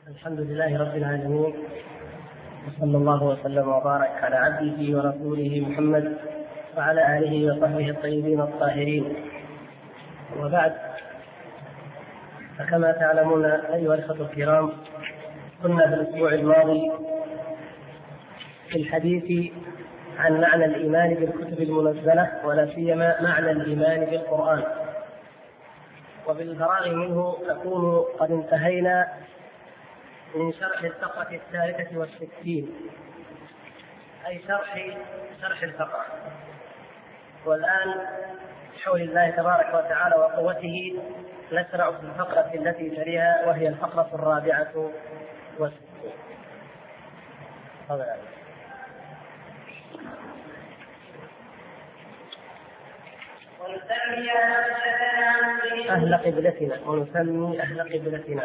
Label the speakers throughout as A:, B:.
A: الحمد لله رب العالمين، وصلى الله وسلم وبارك على عبده ورسوله محمد وعلى آله وصحبه الطيبين الطاهرين، وبعد. فكما تعلمون أيها الأخوة الكرام، كنا في الأسبوع الماضي في الحديث عن معنى الإيمان بالكتب المنزلة، ولا سيما معنى الإيمان بالقرآن. وبالفراغ منه نكون قد انتهينا من شرح الفقرة 63، أي شرح الفقرة. والآن بحول الله تبارك وتعالى وقوته نشرع في الفقرة التي تليها، وهي الفقرة 64. أهل قبلتنا ونسمي أهل قبلتنا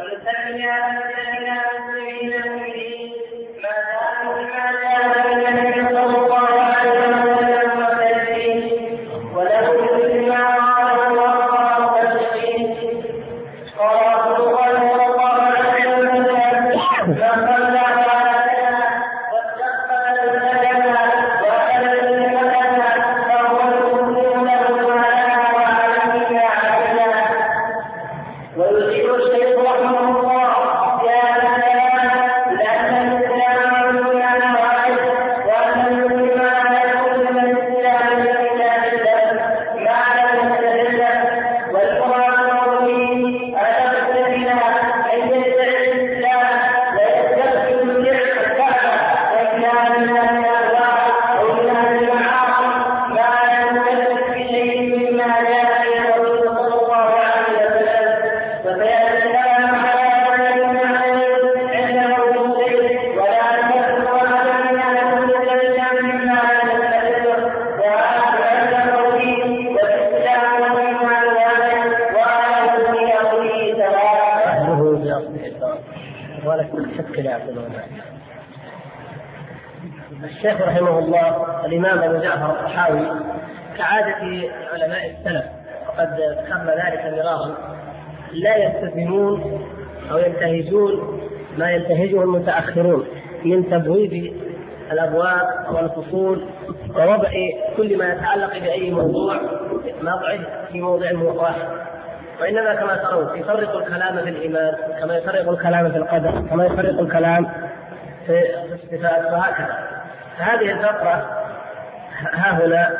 A: الشيخ رحمه الله الإمام أبو جعفر الطحاوي كعادة علماء السلف، وقد ذكرنا ذلك مرارا، لا يلتزمون أو ينتهجون ما ينتهجه المتأخرون من تبويب الأبواب والفصول ووضع كل ما يتعلق بأي موضوع في موضع واحد، وإنما كما ترون يفرق الكلام في الإيمان، كما يفرق الكلام في القدر، كما يفرق الكلام في الصفات، وهكذا. هذه الفقرة ها هنا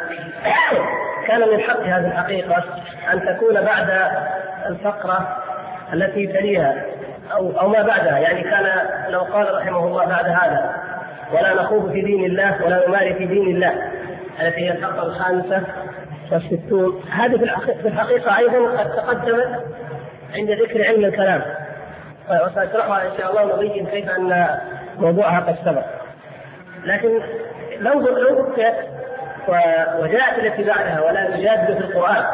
A: كان من حق هذه الحقيقة أن تكون بعد الفقرة التي تليها أو ما بعدها، يعني كان لو قال رحمه الله بعد هذا ولا نخوض في دين الله ولا نماري في دين الله، التي هي الفقرة 65، هذه في الحقيقة أيضا قد تقدمت عند ذكر علم الكلام، وسأشرحها إن شاء الله ونبين كيف أن موضوعها قد سبق. لكن لو ذكرت وجاءت التي بعدها ولا نجادل في القرآن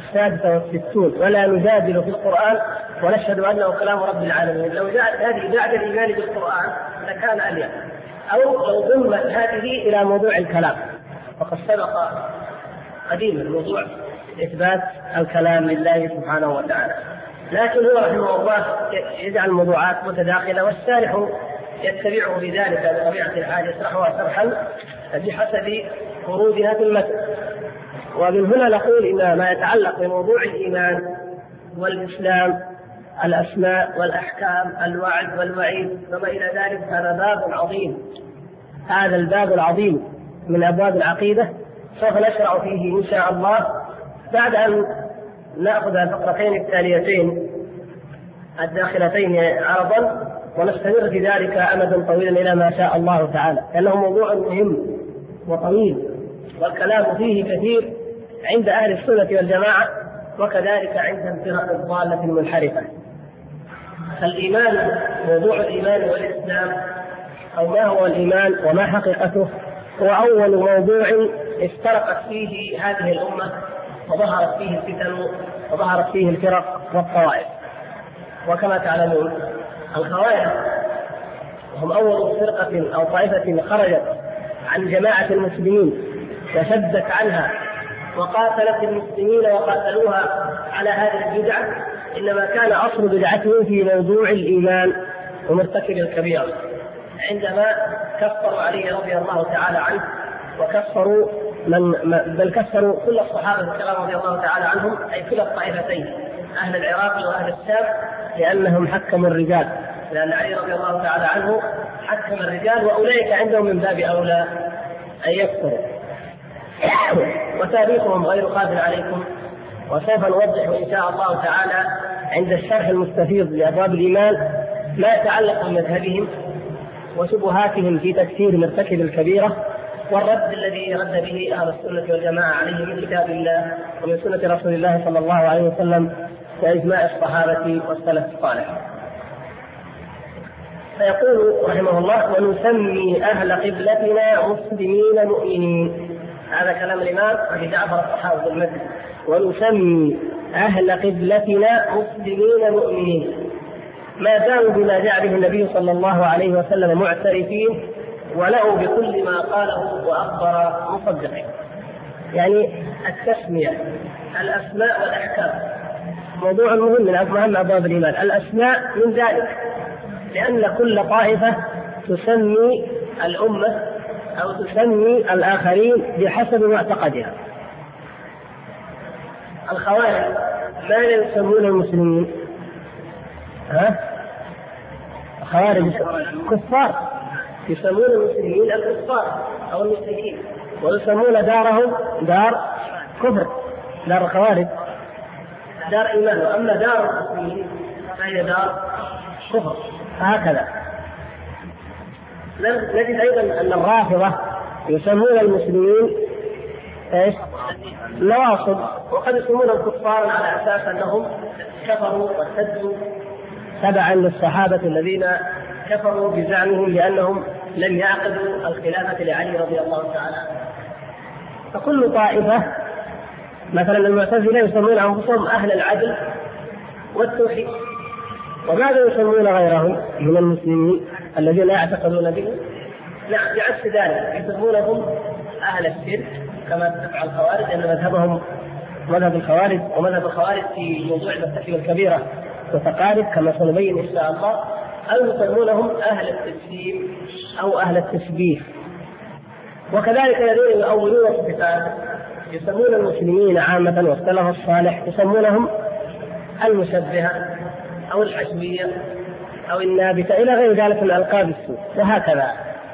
A: 66، ولا نجادل في القرآن ونشهد أنه كلام رب العالمين، لو جاءت هذه بعد الإيمان بالقرآن لكان أليق، أو لو ضمت هذه إلى موضوع الكلام، وقد سبق قديما موضوع إثبات الكلام لله سبحانه وتعالى. لكن هو رحمه الله يجعل الموضوعات متداخلة، والشارح يتبعه بذلك بطبيعة الحال، يشرحها شرحا بحسب ورودها في المتن. ومن هنا نقول إن ما يتعلق بموضوع الإيمان والإسلام، الأسماء والأحكام، الوعد والوعيد وما إلى ذلك، هذا باب عظيم. هذا الباب العظيم من أبواب العقيدة سوف نشرع فيه إن شاء الله بعد أن نأخذ الفقرتين التاليتين الداخلتين عرضا، ونستمر في ذلك أمدا طويلا إلى ما شاء الله تعالى، لأنه موضوع مهم وطويل، والكلام فيه كثير عند أهل السنة والجماعة، وكذلك عند الفرق الضالة المنحرفة. فالإيمان، موضوع الإيمان والإسلام، أو ما هو الإيمان وما حقيقته، هو أول موضوع افترقت فيه هذه الأمة، وظهرت فيه الفتن، وظهرت فيه الفرق والطوائف. وكما تعلمون الخوارج هم أول فرقة أو طائفة خرجت عن جماعة المسلمين وشدت عنها وقاتلت المسلمين وقاتلوها على هذه البدعة، إنما كان أصل بدعتهم في موضوع الإيمان ومرتكب الكبيرة، عندما كفروا علي رضي الله تعالى عنه وكفروا بل كفروا كل الصحابة الكرام رضي الله تعالى عنهم، أي كلا الطائفتين أهل العراق وأهل الشام، لأنهم حكموا الرجال، لأن علي رضي الله تعالى عنه حكم الرجال، وأولئك عندهم من باب أولى أن يكفروا. وتاريخهم غير خاف عليكم، وسوف نوضح إن شاء الله تعالى عند الشرح المستفيض لأبواب الإيمان ما يتعلق بمذهبهم وشبهاتهم في تكفير مرتكب الكبيرة، والرد الذي رد به أهل السنة والجماعة عليه من كتاب الله ومن سنة رسول الله صلى الله عليه وسلم وإجماع الصحابة والسلف الصالح. فيقول رحمه الله: ونسمي أهل قبلتنا مسلمين مؤمنين. هذا كلام الإمام أبي جعفر الطحاوي المدني: ونسمي أهل قبلتنا مسلمين مؤمنين، ما داموا بما جاء به النبي صلى الله عليه وسلم معترفين وله بكل ما قاله وأخبر مصدقين. يعني التسمية، الأسماء والأحكام موضوع مهم من أهم أبواب الإيمان. الأسماء من ذلك، لأن كل طائفة تسمي الأمة أو تسمي الآخرين بحسب معتقدها. الخوارج ماذا يسمون المسلمين؟ الخوارج كفار، يسمون المسلمين الكفار أو المشركين، ويسمون دارهم دار كفر، دار الخوارج دار إيمان، وأما دار المسلمين فهي دار كفر. هكذا نجد أيضا أن الرافضة يسمون المسلمين إيش؟ نواصب، وقد يسمونهم كفارا على أساس أنهم كفروا وارتدوا تبعا للصحابة الذين كفروا بزعمهم لأنهم لم يعقدوا الخلافة لعلي رضي الله تعالى عنه. فكل طائفة، مثلا المعتزلة يسمون أنفسهم أهل العدل والتوحيد، وماذا يسمون غيرهم من المسلمين الذين لا يعتقدون به؟ نعم، بعكس ذلك يسمونهم أهل الشرك كما تفعل الخوارج، لأن مذهبهم مذهب الخوارج، ومذهب الخوارج في موضوع مرتكب الكبيرة وتقارب كما سنبين إن شاء الله، أو يسمونهم أهل التجسيم أو أهل التشبيه. وكذلك الذين يؤولون الصفات يسمون المسلمين عامة والسلف الصالح يسمونهم المشبهة أو الحشوية أو النابتة إلى غير ذلك من ألقاب السوء، وهكذا.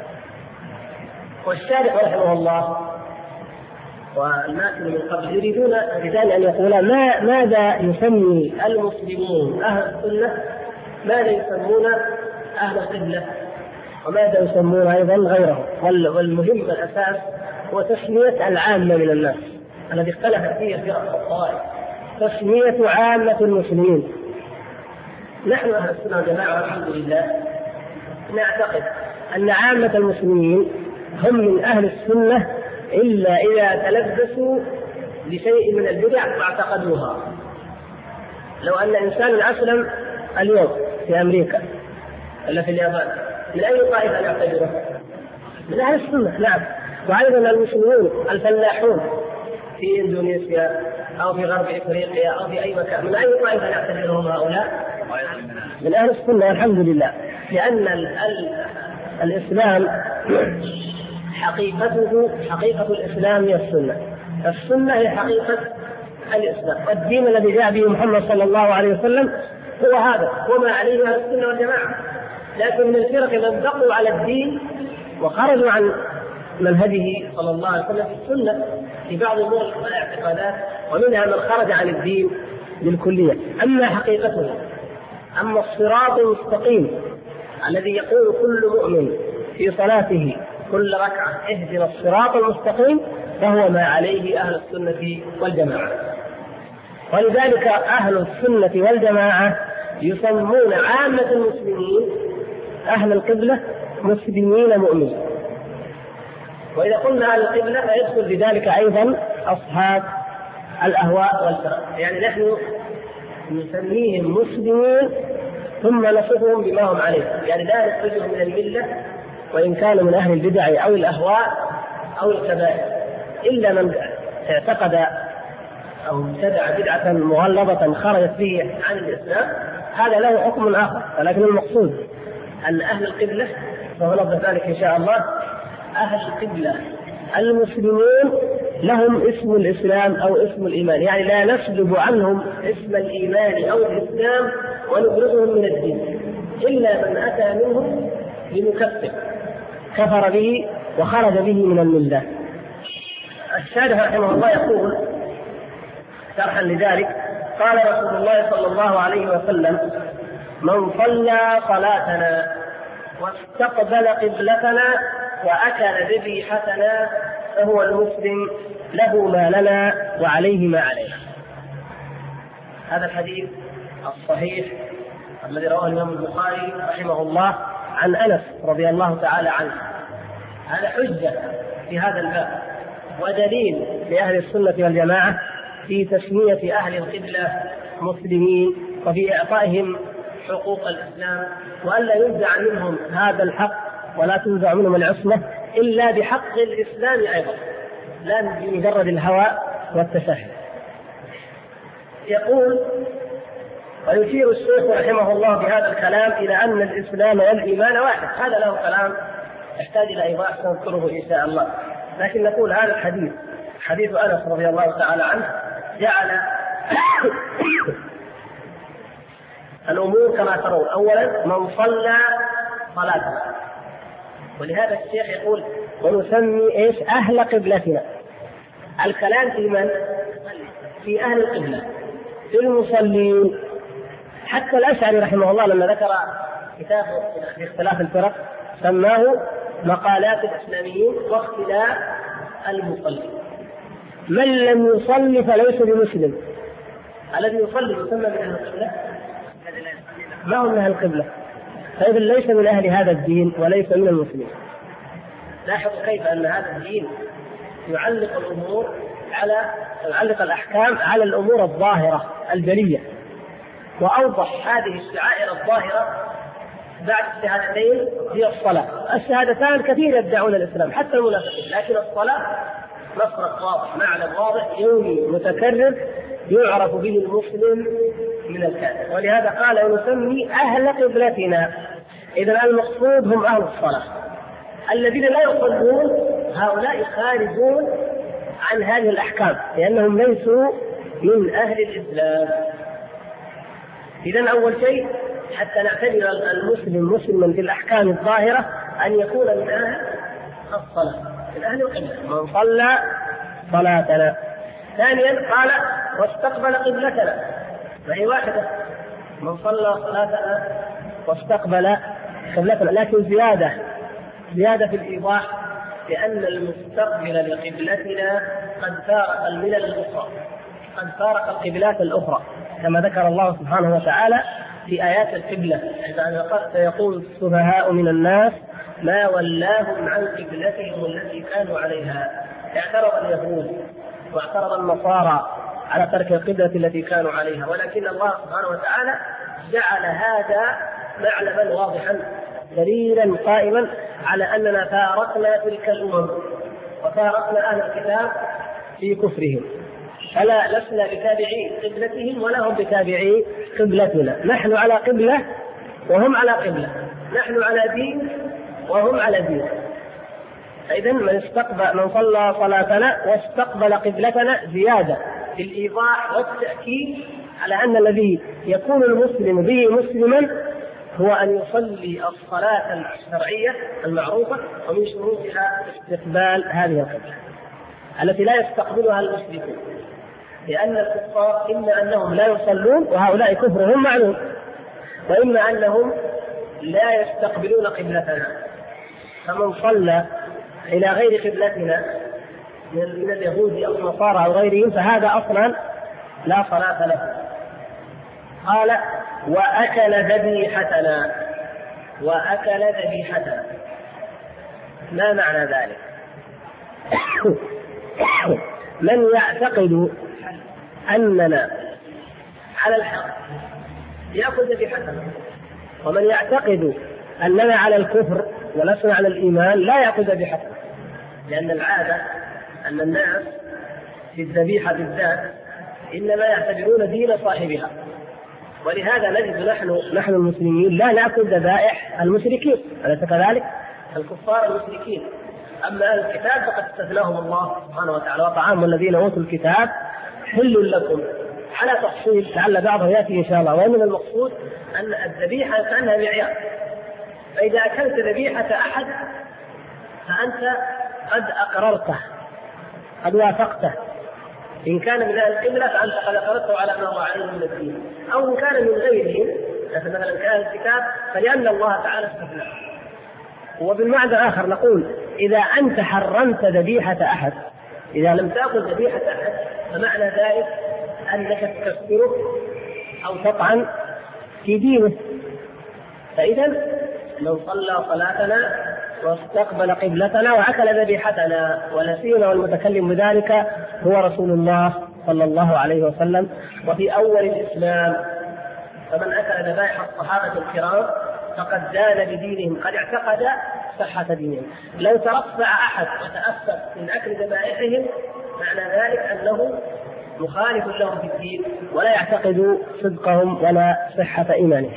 A: والشارح رحمه الله والماثل من قبل يريدون أن يقولا ماذا يسمي المسلمون أهل السنة، ماذا يسمون أهل القبلة، وماذا يسمون أيضا غيرهم. والمهم الأساس هو تسمية العامة من الناس الذي اختلفت فيه فرق الطوائف، تسمية عامة المسلمين. نحن أهل السنة والجماعة الحمد لله نعتقد أن عامة المسلمين هم من أهل السنة إلا إذا تلبسوا بشيء من البدع واعتقدوها. لو أن إنسان أسلم اليوم في أمريكا ولا في اليابان، من أي طائفة يعتبره؟ من أهل السنة. نعم. وأيضا المسلمون الفلاحون في إندونيسيا أو في غرب إفريقيا أو في أي مكان، من أي طائفة يعتبرهم هؤلاء؟ من أهل السنة الحمد لله، لأن الإسلام حقيقة الإسلام هي السنة. السنة هي حقيقة الإسلام، والدين الذي جاء به محمد صلى الله عليه وسلم هو هذا، وما عليه أهل السنة والجماعة. لكن من الفرق من بقوا على الدين وخرجوا عن منهجه صلى الله عليه وسلم في السنة في بعض الأمور والاعتقادات، ومنها من خرج عن الدين بالكلية. أما حقيقته، أما الصراط المستقيم الذي يقول كل مؤمن في صلاته كل ركعة اهدنا الصراط المستقيم، فهو ما عليه أهل السنة والجماعة. ولذلك أهل السنة والجماعة يسمون عامة المسلمين أهل القبلة مسلمين مؤمنين. وإذا قلنا أهل القبلة فيدخل بذلك أيضا أصحاب الأهواء والفرق، يعني نحن نسميهم مسلمين ثم نصفهم بما هم عليه، يعني لا نخرجهم من الملة وإن كانوا من أهل البدع أو الأهواء أو الكبائر، إلا من اعتقد أو ابتدع بدعة مغلظة خرجت به عن الإسلام، هذا له حكم آخر. ولكن المقصود أن أهل القبلة، وهنوضح ذلك إن شاء الله، أهل القبلة المسلمون لهم اسم الإسلام أو اسم الإيمان، يعني لا نسلب عنهم اسم الإيمان أو الإسلام ونخرجهم من الدين إلا من أتى منهم بمكفر كفر به وخرج به من الملة. الشارح رحمه الله يقول شرحا لذلك: قال رسول الله صلى الله عليه وسلم: من صلى صلاتنا واستقبل قبلتنا وأكل ذبيحتنا فهو المسلم، له ما لنا وعليه ما عليه. هذا الحديث الصحيح الذي رواه الإمام البخاري رحمه الله عن أنس رضي الله تعالى عنه، هذا حجة في هذا الباب ودليل لأهل السنة والجماعة في تسمية أهل القبلة مسلمين وفي إعطائهم حقوق الإسلام، وألا ينزع منهم هذا الحق ولا تنزع منهم العصمة إلا بحق الإسلام أيضا، لا بمجرد الهوى والتساهل. يقول ويشير الشيخ رحمه الله بهذا الكلام إلى أن الإسلام والإيمان واحد. هذا له كلام يحتاج إلى إيضاح سنذكره إن شاء الله، لكن نقول هذا الحديث حديث أنس رضي الله تعالى عنه جعل الأمور كما ترون. أولا من صلى صلاته، ولهذا الشيخ يقول ونسمي إيش أهل قبلتنا. الكلام في من؟ في أهل القبلة، في المصلين. حتى الأشعري رحمه الله لما ذكر كتابه في اختلاف الفرق سماه مقالات الإسلاميين واختلاف المصلين. من لم يصلي فليس بمسلم. الذي يصلي يسمى من أهل القبلة؟ ما هو من أهل القبلة؟ فإذا ليس من أهل هذا الدين وليس من المسلمين. لاحظوا كيف أن هذا الدين يعلق الأمور يعلق الأحكام على الأمور الظاهرة الجلية، وأوضح هذه الشعائر الظاهرة بعد الشهادتين هي الصلاة. الشهادتان كثير يدعون الإسلام حتى المنافقين، لكن الصلاة مفرق واضح، معنى واضح يومي متكرر يعرف به المسلم من الكافر. ولهذا قال ونسمي أهل قبلتنا. إذا المقصود هم أهل الصلاة. الذين لا يصلون هؤلاء خارجون عن هذه الأحكام لأنهم ليسوا من أهل الإسلام. إذن أول شيء حتى نعتبر المسلم مسلما في الأحكام الظاهرة أن يكون من أهل الصلاة، من أهل القبلة، من صلى صلاتنا. ثانيا قال واستقبل قبلتنا، وهي واحدة، من صلى صلاتنا واستقبل قبلتنا، لكن زيادة في الإيضاح، لأن المستقبل لقبلتنا قد فارق الملل الأخرى، قد فارق القبلات الأخرى، كما ذكر الله سبحانه وتعالى في آيات القبلة: سيقول السفهاء من الناس ما ولاهم عن قبلتهم التي كانوا عليها. اعترض اليهود واعترض النصارى على ترك القبلة التي كانوا عليها، ولكن الله سبحانه وتعالى جعل هذا معلما واضحا دليلا قائما على أننا فارقنا تلك الأمم وفارقنا أهل الكتاب في كفرهم، فلا لسنا بتابعي قبلتهم ولا هم بتابعي قبلتنا. نحن على قبلة وهم على قبلة، نحن على دين وهم على دين. فإذا من صلى صلاتنا واستقبل قبلتنا زيادة في الإيضاح والتأكيد على أن الذي يكون المسلم به مسلما هو أن يصلي الصلاة الشرعية المعروفة، ومن شروطها استقبال هذه القبلة التي لا يستقبلها المسلمون، لأن الكفار إما أنهم لا يصلون وهؤلاء كفرهم معلوم، وإما أنهم لا يستقبلون قبلتنا. فمن صلى إلى غير قبلتنا من اليهود أو النصارى أو غيرهم فهذا أصلا لا صلاة له. قال وأكل ذبيحتنا. وأكل ذبيحتنا ما معنى ذلك؟ من يعتقد أننا على الحق يأخذ ذبيحتنا، ومن يعتقد أننا على الكفر ولسنا على الإيمان لا يأخذ ذبيحتنا، لأن العادة أن الناس في الذبيحة بالذات إنما يعتبرون دين صاحبها، ولهذا نجد نحن المسلمين لا نأكل ذبائح المشركين، أليس كذلك؟ الكفار المشركين. أما أهل الكتاب فقد استثناهم الله سبحانه وتعالى: وطعام الذين أوتوا الكتاب حل لكم، على تفصيل لعل بعضه يأتي إن شاء الله. ومن المقصود أن الذبيحة كأنها معيار، فإذا أكلت ذبيحة أحد فأنت قد أقررته، قد وافقته. إن كان من أهل القبلة فأنت قد أقررته على ما هو عليه من الدين، أو إن كان من غيرهم مثلا كأهل الكتاب فلأن الله تعالى استثناه. وبالمعنى الآخر نقول إذا أنت حرمت ذبيحة أحد، إذا لم تأكل ذبيحة أحد، فمعنى ذلك أنك تكفره أو تطعن في دينه. فإذا من صلى صلاتنا واستقبل قبلتنا وأكل ذبيحتنا ونسينا والمتكلم بذلك هو رسول الله صلى الله عليه وسلم. وفي أول الإسلام فمن أكل ذبائح الصحابة الكرام فقد دان بدينهم، قد اعتقد صحة دينهم. لو ترفع أحد وتأسف من أكل ذبائحهم معنى ذلك أنه مخالف لهم في الدين ولا يعتقد صدقهم ولا صحة إيمانهم.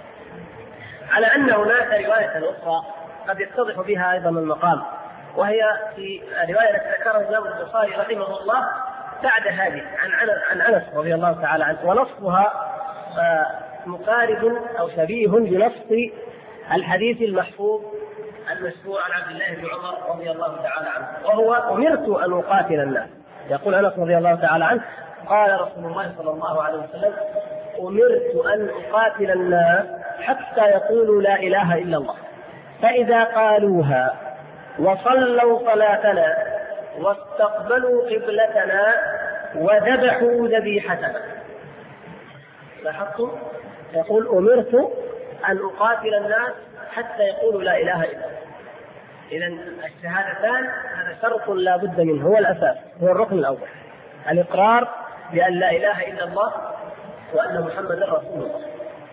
A: على أن هناك رواية أخرى قد يتضح بها أيضا المقام، وهي في رواية ذكرها الإمام البخاري رحمه الله بعد هذه عن أنس رضي الله تعالى عنه، ونصها مقارب أو شبيه بنص الحديث المحفوظ المشهور عن عبد الله بن عمر رضي الله تعالى عنه، وهو: أمرت أن أقاتل الناس. يقول أنس رضي الله تعالى عنه: قال رسول الله صلى الله عليه وسلم: أمرت أن أقاتل الناس حتى يقولوا لا إله إلا الله، فإذا قالوها وصلوا صلاتنا واستقبلوا قبلتنا وذبحوا ذبيحتنا. لاحظتم؟ يقول: أمرت أن أقاتل الناس حتى يقولوا لا إله إلا الله. إذن الشهادتان هذا شرط لا بد منه، هو الأساس، هو الركن الأول، الإقرار بأن لا إله إلا الله وأن محمدا رسول الله.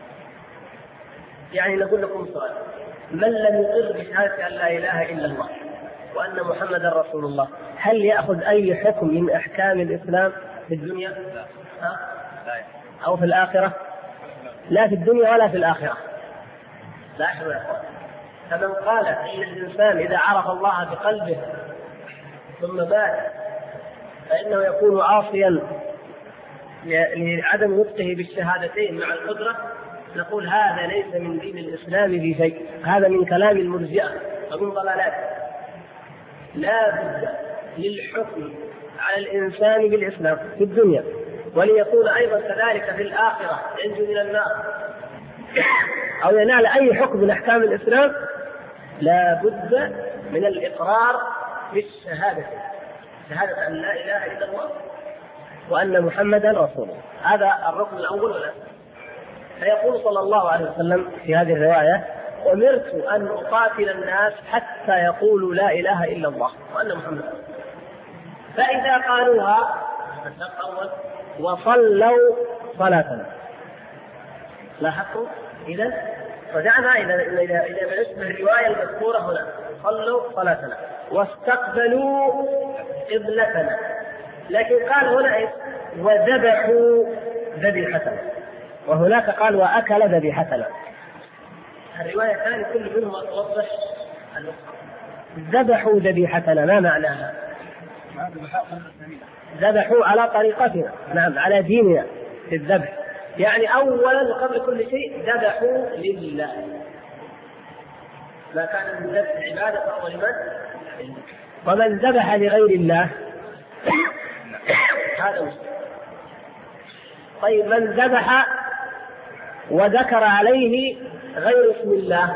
A: يعني نقول لكم سؤال: من لم يقر بشهادة أن لا إله إلا الله وأن محمدا رسول الله هل يأخذ أي حكم من أحكام الإسلام في الدنيا أو في الآخرة؟ لا في الدنيا ولا في الآخرة. لا أحد. فمن قال إن الإنسان إذا عرف الله بقلبه ثم مات فإنه يكون عاصيا لعدم نطقه بالشهادتين مع القدرة، نقول هذا ليس من دين الإسلام في شيء، هذا من كلام المرجئة ومن ضلالات. لا بد للحكم على الإنسان بالإسلام في الدنيا، وليكون أيضا كذلك في الآخرة ينجو من النار أو ينال أي حكم من أحكام الإسلام، لا بد من الإقرار بالشهادة، شهادة أن لا إله إلا الله وأن محمدا رسول الله. هذا الركن الأول والأساس. فيقول صلى الله عليه وسلم في هذه الرواية: أمرت أن أقاتل الناس حتى يقولوا لا إله إلا الله وأن محمدا، فإذا قالوها وصلوا صلاتنا. لاحظوا؟ إذن رجعنا إلى ما يشبه الرواية المذكورة هنا: صلوا صلاتنا واستقبلوا قبلتنا. لكن قال هنا وذبحوا ذبيحتنا، وهناك قال وأكل ذبيحتنا. الرواية الثانية كل منهم توضح ذبحوا ذبيحتنا. ما معناها؟ ذبحوا على طريقتنا، نعم، على ديننا في الذبح. يعني أولا قبل كل شيء ذبحوا لله، ما كان من ذبح عبادة فهو لمن؟ ومن ذبح لغير الله هذا مسلم. طيب من ذبح وذكر عليه غير اسم الله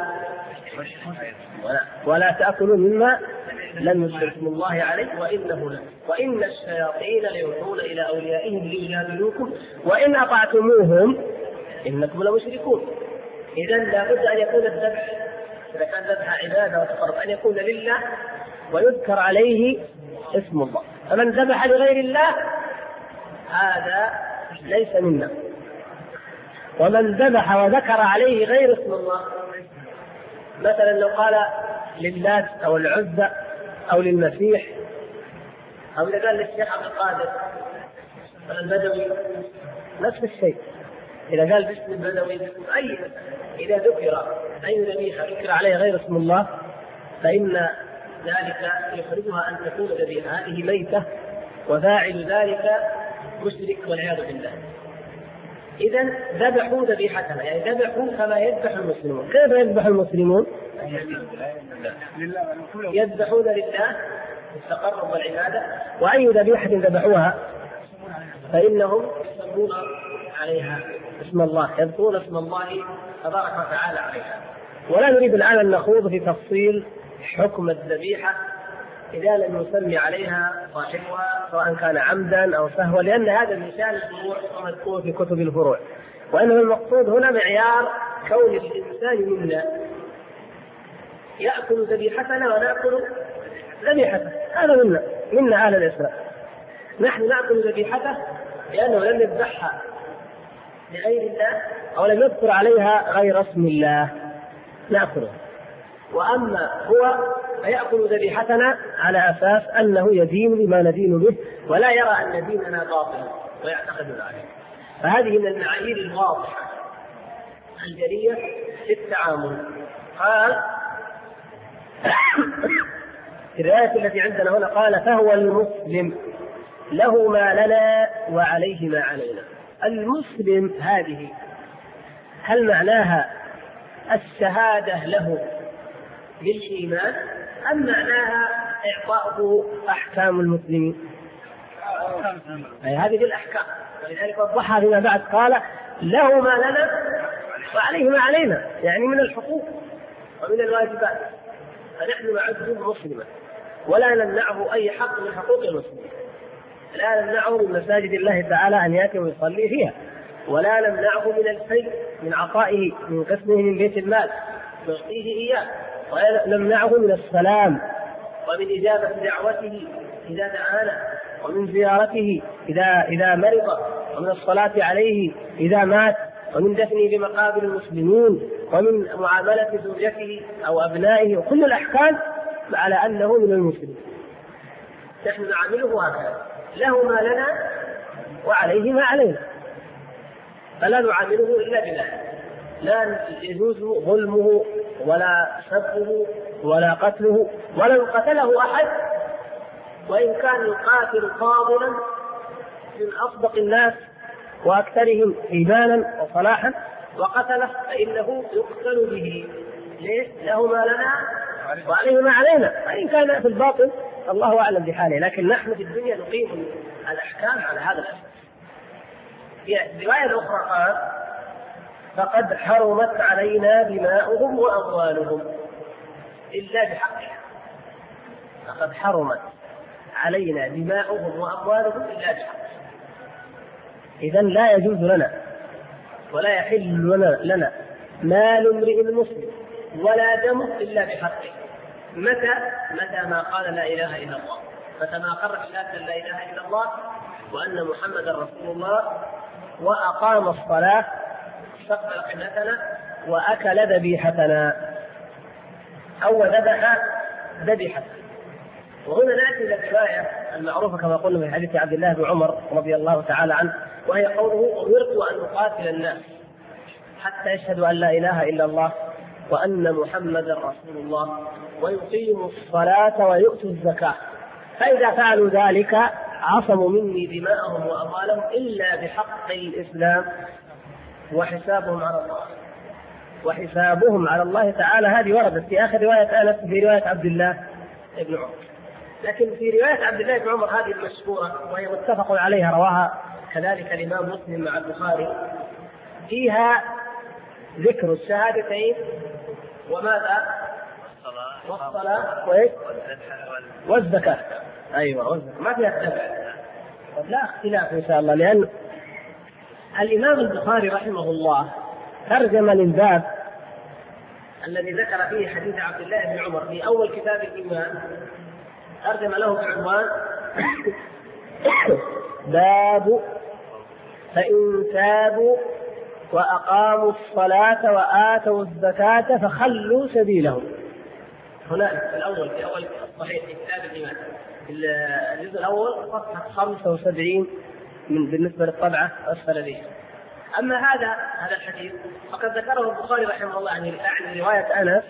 A: ولا تأكلوا مما لم يذكر اسم الله عليه وإنه له وإن الشياطين ليوحون إلى أوليائهم ليجادلوكم وإن أطعتموهم إنكم لمشركون. إذن لابد أن يكون الذبح إذا كان ذبح عبادة وتقرب أن يكون لله ويذكر عليه اسم الله. فمن ذبح لغير الله هذا ليس منا. ومن ذبح وذكر عليه غير اسم الله، مثلا لو قال للات أو العزى أو للمسيح، أو إذا قال للشيخ عبد القادر البدوي، نفس الشيء. إذا قال باسم البدوي إذا ذكر أي ذبيحة ذكر عليه غير اسم الله فإن ذلك يخرجها أن تكون ذبيحة هذه ميتة، وفاعل ذلك مشرك والعياذ بالله. إذن ذبحوا ذبيحتنا، يعني ذبحوا كما يذبح المسلمون. كيف يذبح المسلمون؟ يذبحون لله التقرب والعبادة. وأي ذبيحة ذبحوها فإنهم يسمون عليها اسم الله، يذكرون اسم الله تبارك وتعالى عليها. ولا نريد الآن أن نخوض في تفصيل حكم الذبيحة إذا لم يسمي عليها صاحبها سواء كان عمدا أو سهوا، لأن هذا من شأن الفروع ومذكور في كتب الفروع. وإنما المقصود هنا معيار كون الإنسان منا يأكل ذبيحتنا ونأكل ذبيحته، هذا منا أهل الإسلام. نحن نأكل ذبيحته لأنه لم يذبحها لغير الله أو لم يذكر عليها غير اسم الله نأكله. وأما هو فيأكل ذبيحتنا على أساس أنه يدين بما ندين به ولا يرى أن ديننا باطل ويعتقد ذلك. فهذه من المعايير الواضحة الجلية في التعامل. قال في الرواية التي عندنا هنا قال فهو المسلم له ما لنا وعليه ما علينا. المسلم هذه هل معناها الشهادة له بالإيمان أم معناها إعطاؤه أحكام المسلمين؟ هذه الأحكام، ولذلك وضحها فيما بعد قال له ما لنا وعليه ما علينا، يعني من الحقوق ومن الواجبات. فنحن نعد مسلما ولا نمنعه أي حق من حقوق المسلمين، لا نمنعه من مساجد الله تعالى أن يأتي ويصلي فيها، ولا نمنعه من الشيء من عطائه من قسمه من بيت المال نعطيه إياه، ولا نمنعه من السلام ومن إجابة دعوته إذا دعانا، ومن زيارته إذا مرض، ومن الصلاة عليه إذا مات، ومن دفنه بمقابر المسلمين، ومن معاملة زوجته أو أبنائه، وكل الأحكام على أنه من المسلمين. نحن نعامله هكذا، له ما لنا وعليه ما علينا، فلا نعامله إلا بذلك. لا يجوز ظلمه ولا سبه ولا قتله، ولو قتله أحد وإن كان القاتل فاضلا من أصدق الناس وأكثرهم إيمانا وصلاحا وقتله فإنه يقتل به. ليش؟ له ما لنا وعليه ما علينا، وإن كان في الباطل الله أعلم بحاله، لكن نحن في الدنيا نقيم الأحكام على هذا الأساس. في الرواية الأخرى قال فقد حرمت علينا دماؤهم وأموالهم إلا بحقها. فقد حرمت علينا دماؤهم وأموالهم إلا بحقها. إذن لا يجوز لنا ولا يحل لنا مال امرئ مسلم ولا دمه إلا بحقه. متى ما قال لا إله إلا الله، متى ما قرر شهادة لا إله إلا الله وأن محمدا رسول الله، وأقام الصلاة، استقبل قبلتنا، وأكل ذبيحتنا أو ذبح ذبيحة. وهنا نأتي إلى الرواية المعروفة كما قلنا في حديث عبد الله بن عمر رضي الله تعالى عنه، وهي قوله أمرت أن أقاتل الناس حتى يشهدوا أن لا إله إلا الله وأن محمدا رسول الله ويقيموا الصلاة ويؤتوا الزكاة، فإذا فعلوا ذلك عصموا مني دماءهم وأموالهم إلا بحق الإسلام وحسابهم على الله تعالى. هذه وردت في آخر رواية أنس في رواية عبد الله بن عمر. لكن في رواية عبد الله بن عمر هذه المشهورة وهي متفق عليها رواها كذلك الإمام مسلم مع البخاري، فيها ذكر الشهادتين وماذا؟ والصلاة والزكاة. أيوة والزكاة، ما فيها اختلاف، لا اختلاف إن شاء الله، لأن الإمام البخاري رحمه الله ترجم للباب الذي ذكر فيه حديث عبد الله بن عمر في أول كتاب الإيمان، ترجم له بعنوان باب فإن تابوا وأقاموا الصلاة وآتوا الزكاة فخلوا سبيلهم. هنا الأول في أول صحيح في كتاب الإيمان في الجزء الأول صفحة 75 بالنسبة للطبعة أسفل لي. أما هذا الحديث فقد ذكره البخاري رحمه الله عن رواية أنس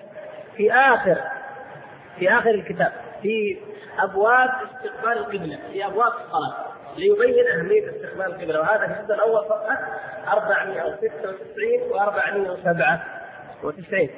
A: في آخر الكتاب في أبواب استقبال القبلة، في أبواب الصلاة، ليبين أهمية استقبال القبلة، وهذا في الجزء الأول صفحة 496 و 497.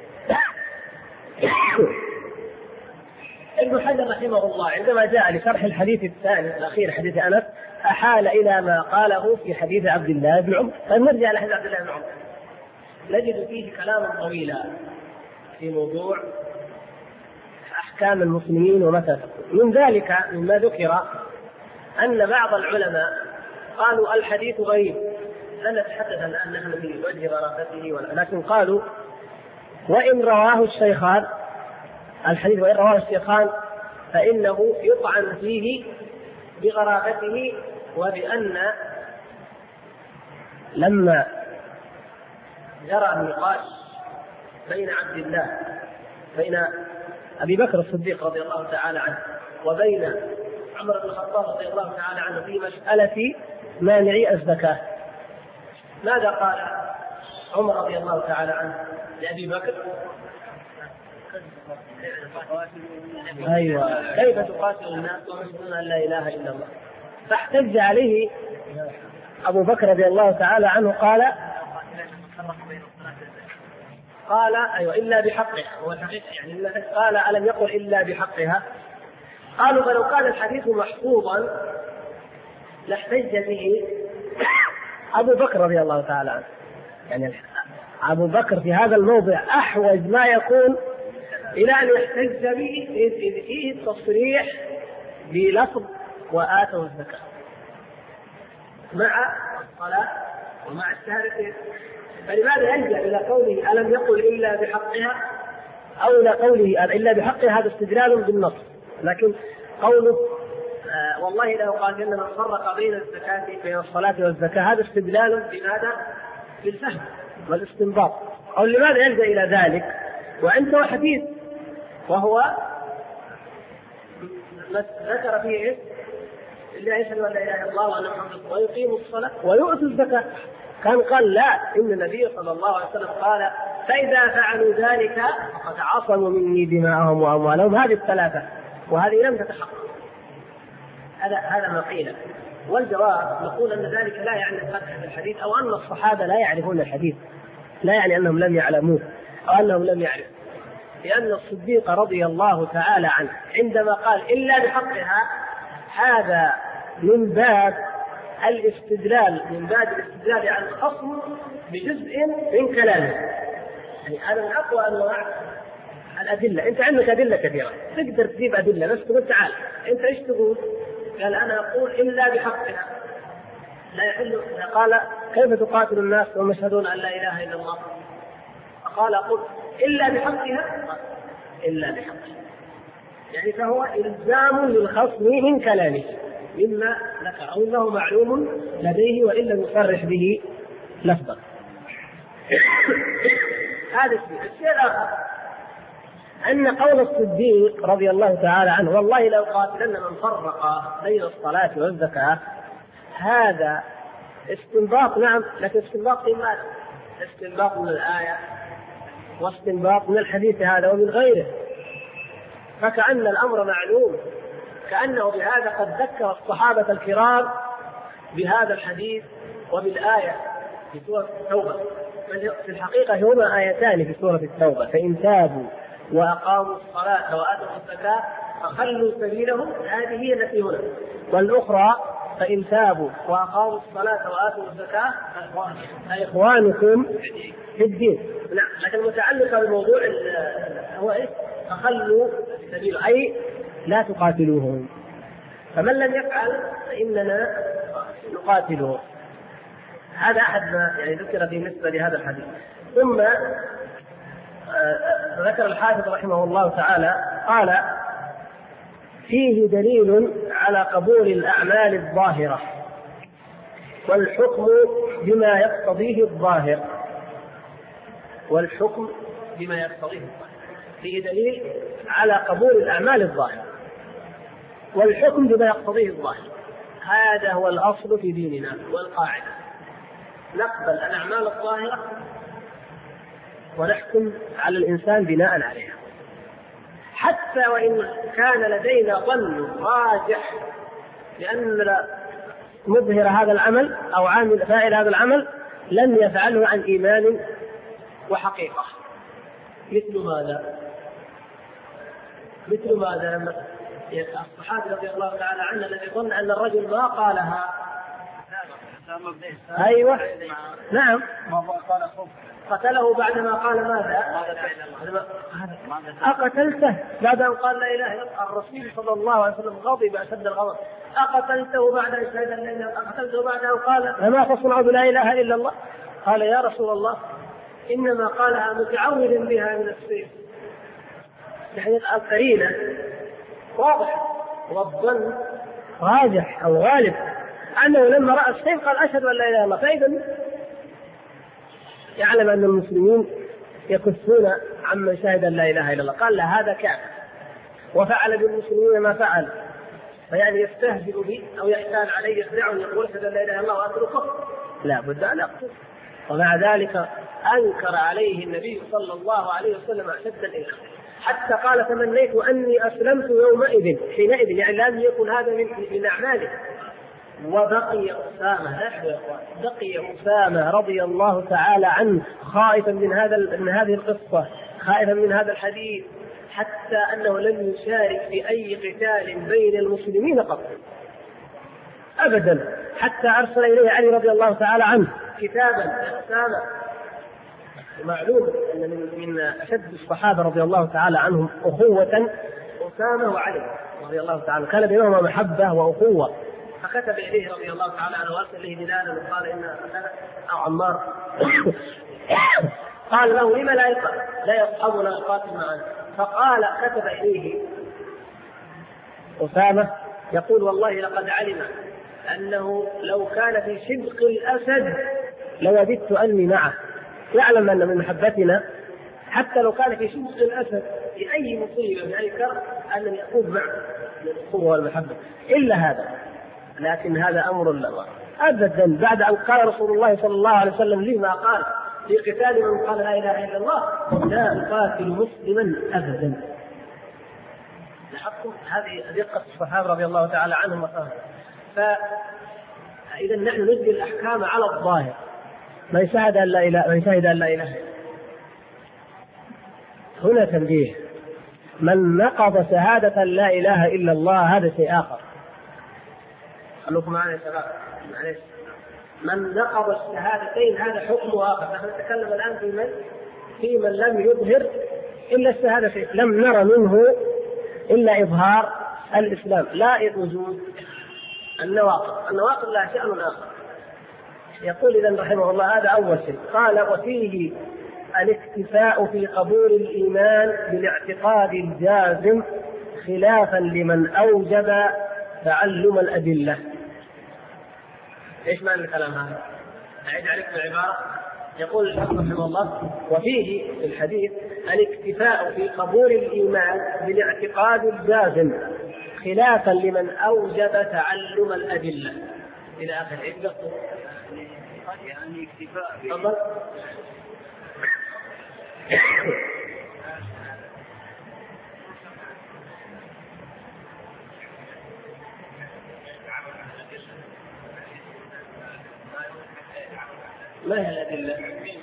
A: ابن حجر رحمه الله عندما جاء لشرح الحديث الثاني الأخير حديث أنس أحال إلى ما قاله في حديث عبد الله بن عمر. فنرجع إلى حديث عبد الله بن عمر نجد فيه كلاما طويلا في موضوع أحكام المسلمين ومتى. من ذلك مما ذكر أن بعض العلماء قالوا الحديث غريب، لن نتحدث الآن نحن في وجه غرابته، لكن قالوا وإن رواه الشيخان الحديث وإن رواه الشيخان فإنه يطعن فيه بغرابته، وبأن لما جرى النقاش بين عبد الله بين أبي بكر الصديق رضي الله تعالى عنه وبين عمر بن الخطاب رضي الله تعالى عنه في مسألة مانعي الزكاة، ماذا قال عمر رضي الله تعالى عنه لأبي بكر؟ أيوة، كيف تقاتل الناس ويشهدون أن لا إله إلا الله؟ فاحتج عليه أبو بكر رضي الله تعالى عنه قال أيوة إلا بحقها، هو الحقيقة يعني قال ألم يقل إلا بحقها؟ قالوا فلو كان الحديث محفوظا لاحتج به أبو بكر رضي الله تعالى عنه. يعني أبو بكر في هذا الموضع أحوج ما يكون إلى أن يحتج به إذ فيه التصريح بلفظ وآتوا الزكاة مع الصلاة ومع الشهادتين. فلماذا يلجأ إلى قوله ألم يقل إلا بحقها أو إلى قوله إلا بحقها؟ هذا استدلال بالنص. لكن قوله والله لا أقاتلن من فرق بين الزكاة بين الصلاة والزكاة، هذا استدلال بماذا؟ بالفهم والاستنباط. أو لماذا يلجأ إلى ذلك وعنده حديث وهو ذكر فيه إلا يشهد أن لا إله إلا الله وأن محمدا ويقيم الصلاة ويؤتوا الزكاة؟ كان قال لا، إن النبي صلى الله عليه وسلم قال فإذا فعلوا ذلك فقد عصموا مني دماءهم وأموالهم، هذه الثلاثة، وهذه لم تتحقق. هذا ما قيل. والجواب نقول أن ذلك لا يعني الفتح في الحديث أو أن الصحابة لا يعرفون الحديث، لا يعني أنهم لم يعلموه أو أنهم لم يعرفوا، لأن الصديق رضي الله تعالى عنه عندما قال إلا بحقها هذا من باب الاستدلال عن الخصم بجزء من كلامه. يعني هذا من أقوى أنواع الأدلة. أنت عندك أدلة كثيرة تقدر تجيب أدلة، بس تقول تعال أنت إيش تقول؟ قال أنا أقول إلا بحقها. لا يحل. قال كيف تقاتل الناس وهم يشهدون أن لا إله إلا الله؟ قال أقول إلا بحقها، إلا بحقها، يعني فهو إلزام للخصم من كلامه مما ذكر أو أنه معلوم لديه وإن لم يصرح به لفظا. هذا الشيء الآخر أن قول الصديق رضي الله تعالى عنه والله لو قاتلن من فرق بين الصلاة والزكاة، هذا استنباط، نعم، لكن استنباط من ماذا؟ استنباط من الآية واستنباط من الحديث هذا ومن غيره. فكأن الأمر معلوم، كأنه بهذا قد ذكر الصحابة الكرام بهذا الحديث وبالآية في سورة التوبة. في الحقيقة هما آيتان في سورة التوبة: فإن تابوا وأقاموا الصلاة وآتوا الزكاة فخلوا سبيلهم، هذه هي التي هنا. والأخرى فإن تابوا وأقاموا الصلاة وآتوا الزكاة فإخوانكم في الدين. نعم، لكن المتعلقة بالموضوع هو إيه؟ فخلوا سبيله، أي لا تقاتلوهم، فمن لم يفعل فإننا نقاتله. هذا أحد ما يعني ذكر بالنسبة لهذا الحديث. ثم ذكر الحافظ رحمه الله تعالى قال فيه دليل على قبول الأعمال الظاهرة والحكم بما يقتضيه الظاهر. والحكم بما يقتضيه الظاهر، فيه دليل على قبول الأعمال الظاهرة والحكم بما يقتضيه الظاهر. هذا هو الأصل في ديننا والقاعدة. نقبل الأعمال الظاهرة ونحكم على الإنسان بناء عليها، حتى وإن كان لدينا ظن راجح لأن مظهر هذا العمل أو عامل فاعل هذا العمل لم يفعله عن إيمان وحقيقة. مثل ماذا لما الصحابي رضي الله تعالى عنه الذي ظن أن الرجل ما قالها. أيوة نعم، قتله بعدما قال ماذا؟ أقتلته بعد أن قال لا إله إلا الله. الرسول صلى الله عليه وسلم غضب أشد الغضب. أقتلته بعد أن شهد أن لا إله إلا الله، أقتلته بعد أن قال فما تصنع بلا إله إلا الله؟ قال يا رسول الله إنما قالها متعوذا بها من السيف. يعني القرينة واضح والظن راجح أو غالب أنه لما رأى السيف قال أشهد أن لا إله إلا الله، فإذا يعلم أن المسلمين يكفون عمن شهد أن لا إله إلا الله. قال لا هذا كافر وفعل بالمسلمين ما فعل، فيعني يستهزئ بي أو يحتال علي يخدعني يقول أشهد أن لا إله إلا الله وأتركه، لا بد أن أقتل. ومع ذلك أنكر عليه النبي صلى الله عليه وسلم أشد الإنكار، حتى قال تمنيت أني أسلمت يومئذ حينئذ، يعني لم يكن هذا من أعماله. وبقي أسامة، بقي أسامة رضي الله تعالى عنه خائفا من هذه القصة، خائفا من هذا الحديث، حتى أنه لم يشارك في أي قتال بين المسلمين قط أبدا، حتى أرسل إليه علي رضي الله تعالى عنه كتابا لأسامة. معلوم أن من أشد الصحابة رضي الله تعالى عنهم أخوة أسامة وعلي رضي الله تعالى، كان بينهما محبة وأخوة. فكتب إليه رضي الله تعالى عنه وأرسل إليه بلالا وقال إن أو عمار قال له لما لا يصحبنا القاتل معنا؟ فقال كتب إليه أسامة يقول والله لقد علم أنه لو كان في شدق الأسد لوددت أني معه. يعلم أن من محبتنا حتى لو كان في شدق الأسد في أي مصيبة في أي كرب أن يكون معه القوة والمحبة، إلا هذا. لكن هذا أمر لا أبدا. بعد أن قال رسول الله صلى الله عليه وسلم لما قال في قتال من قال لا إله إلا الله لا أقاتل مسلما أبدا. لحقهم هذه دقة الصحابة رضي الله تعالى عنهم وفهم. فإذا نحن نجري الأحكام على الظاهر. من شهد أن لا إله هنا تنبيه، من نقض شهادة لا إله إلا الله هذا شيء آخر. خلوكم معنا يا شباب معلش. من نقض الشهادتين هذا حكم آخر. نحن نتكلم الآن في من لم يظهر إلا الشهادتين، لم نرى منه إلا إظهار الإسلام لا وجود النواقض لا شأن آخر. يقول إذن رحمه الله هذا أول شيء. قال وفيه الاكتفاء في قبول الإيمان بالاعتقاد الجازم خلافا لمن أوجب تعلم الأدلة. إيش معنى الكلام هذا؟ أعيد عليكم العبارة. يقول رحمه الله وفيه في الحديث الاكتفاء في قبول الإيمان بالاعتقاد الجازم خلافا لمن أوجب تعلم الأدلة إلى آخر. إيش قصده؟
B: يعني اكتفاء
A: تفضل. ما هي الأدلة؟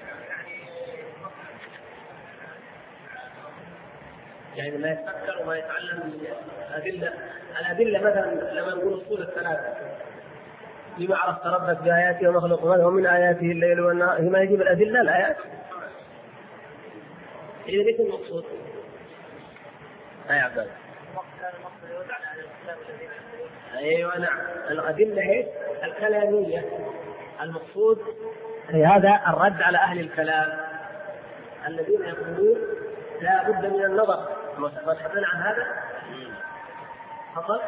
A: يعني ما يتفكر وما يتعلم الأدلة مثلا لما نقول أصول الثلاثة لما عرفت ربك بآياته ومخلوقه ومن آياته الليل والنهار، ما يجيب الأدلة الآيات. إذا ليس المقصود يا عبد الله. أيوة نعم، الأدلة هي الكلامية. المقصود في هذا الرد على أهل الكلام الذين يقولون لا بد من النظر. ما تحدثنا عن هذا فقط.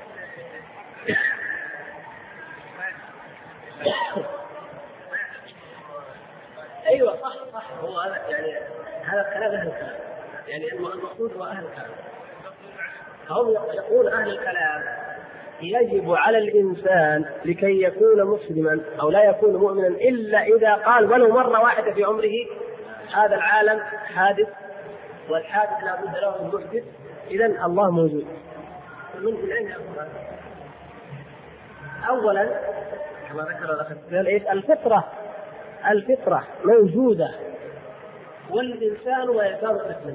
A: أيوة صح هو هذا، يعني هذا الكلام أهل الكلام، يعني المقصود هو أهل الكلام. هم يقول أهل الكلام يجب على الإنسان لكي يكون مسلما أو لا يكون مؤمنا إلا إذا قال ولو مرة واحدة في عمره هذا العالم حادث، والحادث لا بد له من محدث، إذن الله موجود. من أين أقول؟ أولا كما ذكر الأخ الفطرة موجودة، والإنسان ويكاد مسلما.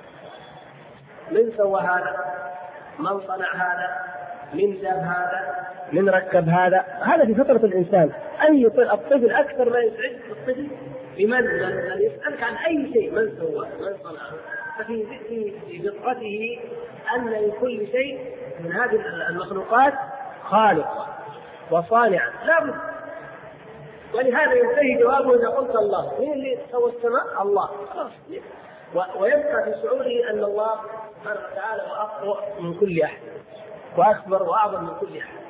A: من سوى هذا؟ من صنع هذا؟ من جاب هذا؟ من ركب هذا؟ هذا في فطرة الإنسان. أي الطفل أكثر ما يسعد الطفل بمن يسألك عن أي شيء، من سوى من صنع. ففي فطرته أن لكل شيء من هذه المخلوقات خالق وصانع لا بد. ولهذا ينتهي جوابه إذا قلت الله. مين اللي سوى السماء؟ الله. ويبقى في شعوره أن الله سبحانه وتعالى أقوى من كل أحد وأكبر وأعظم من كل أحد.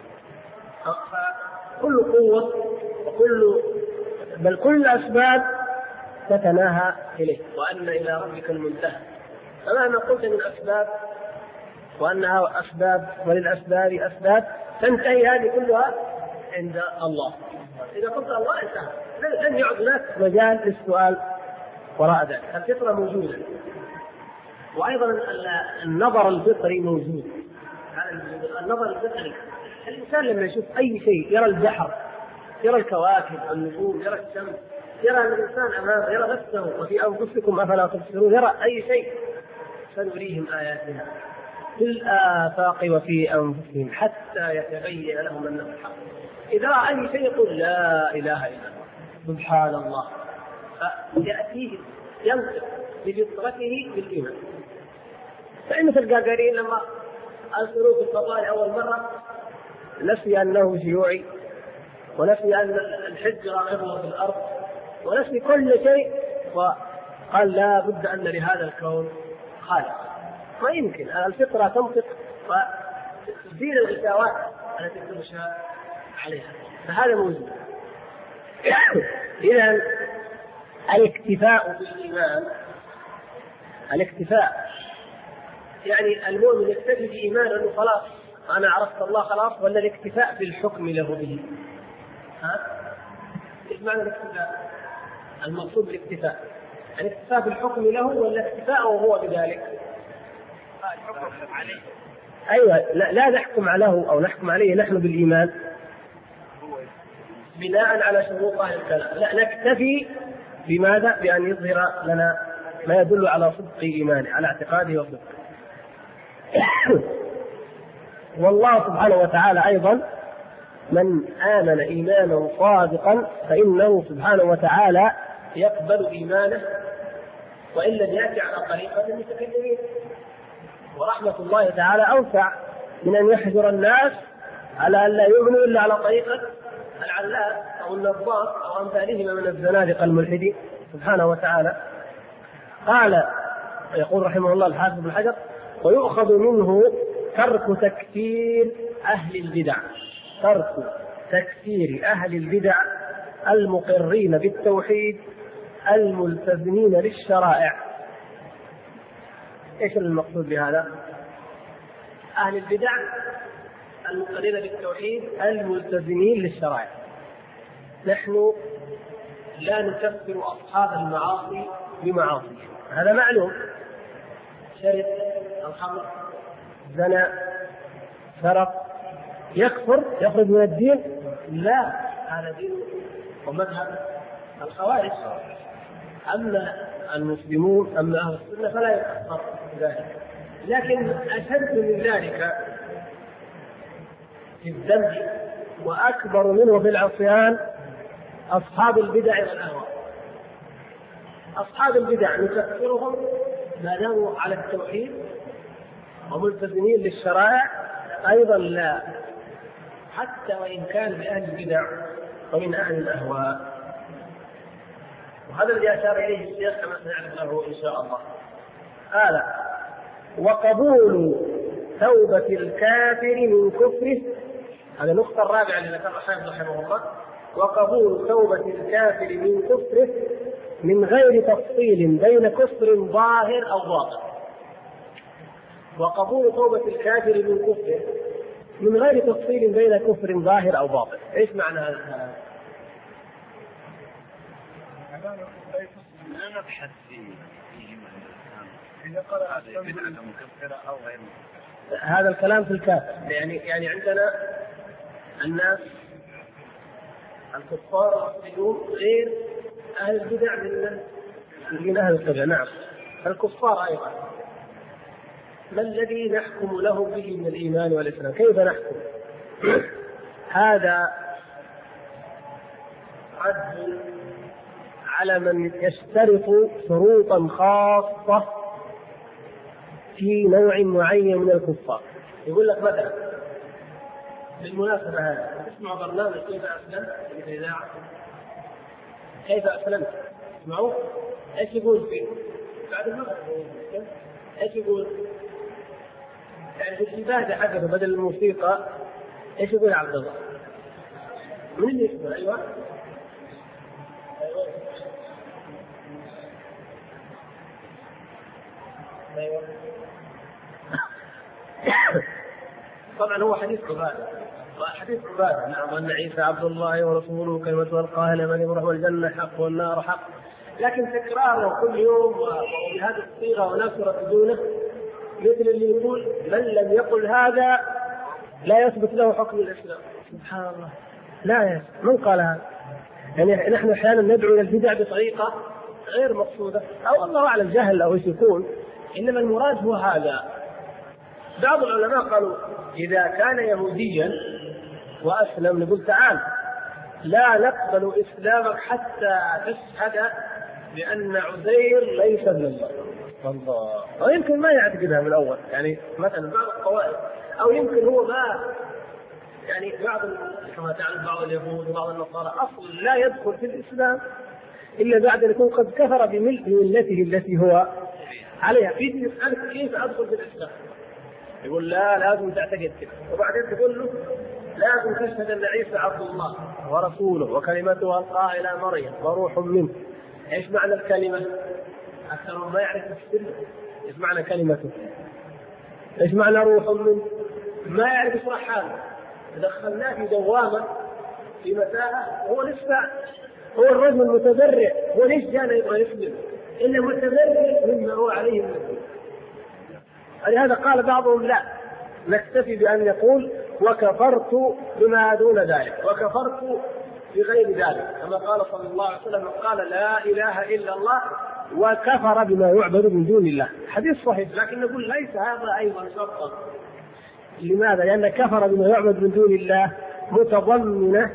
A: فكل قوة بل كل أسباب تتناهى إليه، وأن إلى ربك المنتهى. فمهما قلت من أسباب وأنها أسباب وللأسباب أسباب، تنتهي هذه كلها عند الله. إذا قلت الله انتهى، لن يعد هناك مجال للسؤال وراء ذلك. الفطرة موجودة، وأيضا النظر الفطري موجود. النظر الفطري، الإنسان لما يشوف أي شيء، يرى البحر، يرى الكواكب، النجوم، يرى الشمس، يرى الإنسان أمامه، يرى نفسه، وفي أنفسكم أفلا تبصرون، يرى أي شيء سنريهم آياتنا في الآفاق وفي أنفسهم حتى يتبين لهم أنه الحق. إذا رأى أي شيء يقول لا إله إلا الله سبحان الله، فيأتيه ينطق بفطرته بالإيمان. فإن في الجاجرين لما أرسلوه في الفضاء أول مرة نسي أنه شيوعي، ونسي أن الحج راقبه في الأرض، ونسي كل شيء، وقال لا بد أن لهذا الكون خالق. ما يمكن الفطرة تنطق وتزيل الغشاوات التي تمشى عليها، فهذا موجود. إذن الاكتفاء بالإيمان، الاكتفاء يعني المؤمن يكتفي بإيمانه أنه خلاص أنا عرفت الله خلاص، ولا الاكتفاء بالحكم له به؟ إيش معنى الاكتفاء؟ المقصود بالاكتفاء الاكتفاء بالحكم له، ولا اكتفاء وهو بذلك؟
B: الحكم عليه.
A: أيوة، لا نحكم له أو نحكم عليه نحن بالإيمان بناء على شروط أهل الكلام، لا نكتفي بماذا؟ بأن يظهر لنا ما يدل على صدق إيمانه، على اعتقاده وصدقه. والله سبحانه وتعالى أيضا من آمن إيمانا صادقا فإنه سبحانه وتعالى يقبل إيمانه وإن لم يأتي على طريقة المتكلمين. ورحمة الله تعالى أوسع من أن يحجر الناس على أن لا يؤمنوا إلا على طريقة العلاء أو النظام أو أمثالهما من الزنادقة الملحدين سبحانه وتعالى. قال يقول رحمه الله الحافظ بن حجر: ويؤخذ منه ترك تكفير أهل البدع، ترك تكفير أهل البدع المقرين بالتوحيد الملتزمين للشرائع. إيش المقصود بهذا؟ أهل البدع المقرين بالتوحيد الملتزمين للشرائع. نحن لا نكفر أصحاب المعاصي بمعاصي، هذا معلوم. شرب، الخمر، زنى، سرق، يكفر، يخرج من الدين؟ لا، هذا دين ومذهب الخوارج. أما المسلمون، أما أهل السنة فلا يكفر ذلك. لكن أشد من ذلك في الذنب وأكبر منه في العصيان أصحاب البدع والأهواء. أصحاب البدع نكفرهم ما داموا على التوحيد وملتزمين للشرائع؟ أيضا لا، حتى وإن كان بأهل البدع ومن أهل الأهواء. وهذا الذي أشار إليه الشيخ كما سنعرف له إن شاء الله. قال: وقبول توبة الكافر من كفره، هذا النقطة الرابعة اللي ذكرها الحافظ رحمه الله. وقبول توبة الكافر من كفره من غير تفصيل بين كفر ظاهر أو باطن. وقبول توبة الكافر من كفره من غير تفصيل بين كفر ظاهر أو باطن. إيش معنى هذا الكلام؟
B: لا نبحث فيه إذا قرأ بدعة مكفرة أو غير مكفرة.
A: هذا الكلام في الكافر. يعني عندنا الناس الكفار الأصليون غير أهل البدع من أهل البدع. نعم الكفار أيضا. ما الذي نحكم له به من الإيمان والإسلام؟ كيف نحكم؟ هذا رد على من يشترط شروطا خاصة في نوع معين من الكفار. يقول لك مثلا بالمناسبة هذا اسمعوا برنامج كيف أسلمت في الإذاعة. كيف أسلمت؟ اسمعوا ايش يقول فيه بعد المغرب. ايش يقول؟ يعني في الشباهة حقته بدل الموسيقى ايش يقول عبد الله؟ من اللي يسمع؟ ايوه ايوه طبعا هو حديث عبادة. حديث عبادة. نعم أن عيسى عبد الله ورسوله كلمة ألقاها لمن يروح والجنة حق والنار حق. لكن تكراره كل يوم وبهذه الصيغة ونكرة دونه مثل اللي يقول من لم يقل هذا لا يثبت له حكم الإسلام. سبحان الله. لا من قال هذا؟ يعني نحن أحيانا ندعو إلى البدع بطريقة غير مقصودة أو الله أعلم جهل أو ايش يكون، إنما المراد هو هذا. بعض العلماء قالوا إذا كان يهوديا وأسلم نقول تعال لا نقبل إسلامك حتى تشهد بأن عزير ليس ابن الله. أو يمكن ما يعتقدها من الأول، يعني مثلا بعض الطوائف، أو يمكن هو ما يعني كما تعلم بعض اليهود وبعض النصارى أصلا لا يدخل في الإسلام إلا بعد أن يكون قد كفر بملته التي هو عليها. فيدي يسألك كيف أدخل في الإسلام؟ يقول لا لازم تعتقد كده، وبعدين تقول له لازم تشهد أن عيسى عبد الله ورسوله وكلمته ألقاها إلى مريم وروح منه. إيش معنى الكلمة؟ أكثر ما يعرف السر. إيش معنى كلمته؟ إيش معنى روح منه؟ ما يعرف يشرح حاله. دخلناه في دوامة في متاهة، هو لسه هو الرجل المتبرع. هو ليش جانا يبغى يسلم؟ إنه متبرع مما هو عليه المسلم. ولهذا قال بعضهم لا نكتفي بأن يقول وكفرت بما دون ذلك، وكفرت بغير ذلك، كما قال صلى الله عليه وسلم قال لا إله إلا الله وكفر بما يعبد من دون الله. حديث صحيح، لكن نقول ليس هذا أيضا شرطا. لماذا؟ لأن كفر بما يعبد من دون الله متضمنة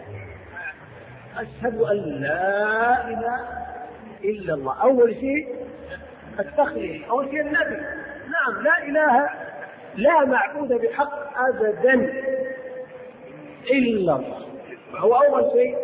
A: أشهد أن لا إله إلا الله. أول شيء التخلية، أول شيء النبي. نعم لا إله لا معبود بحق أبدا إلا الله. هو أول شيء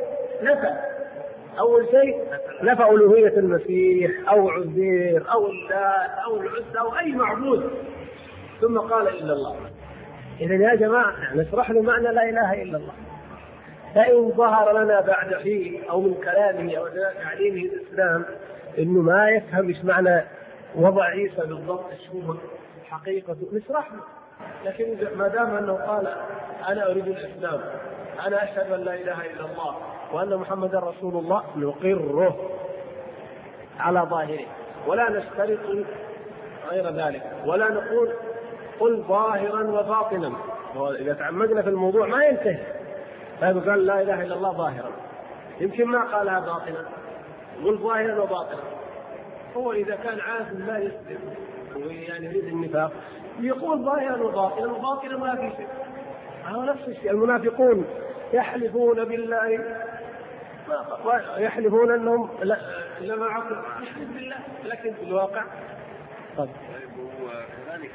A: نفى ألوهية المسيح أو عزير أو اللات أو العزى أو أي معبود، ثم قال إلا الله. إذن يا جماعة نشرح له معنى لا إله إلا الله. فإن ظهر لنا بعد حين أو من كلامه أو تعليمه الإسلام إنه ما يفهم إيش معنى وضع عيسى بالضبط شو حقيقة نشرح له. لكن ما دام أنه قال أنا أريد الإسلام، أنا أشهد أن لا إله إلا الله وأن محمد رسول الله، نقره على ظاهره ولا نشترط غير ذلك، ولا نقول قل ظاهرا وباطنا. إذا تعمقنا في الموضوع ما ينتهي. قال لا إله إلا الله ظاهرا، يمكن ما قالها باطنا، قل ظاهرا وباطنا. هو إذا كان عارف لا يسلم ويعني يريد النفاق يقول ظاهرا وباطنا، وباطنا ما في شيء. هو نفس الشيء. المنافقون يحلفون بالله يحلفون أنهم لا معكم، يحلف بالله لكن في الواقع طيب.
B: وكذلك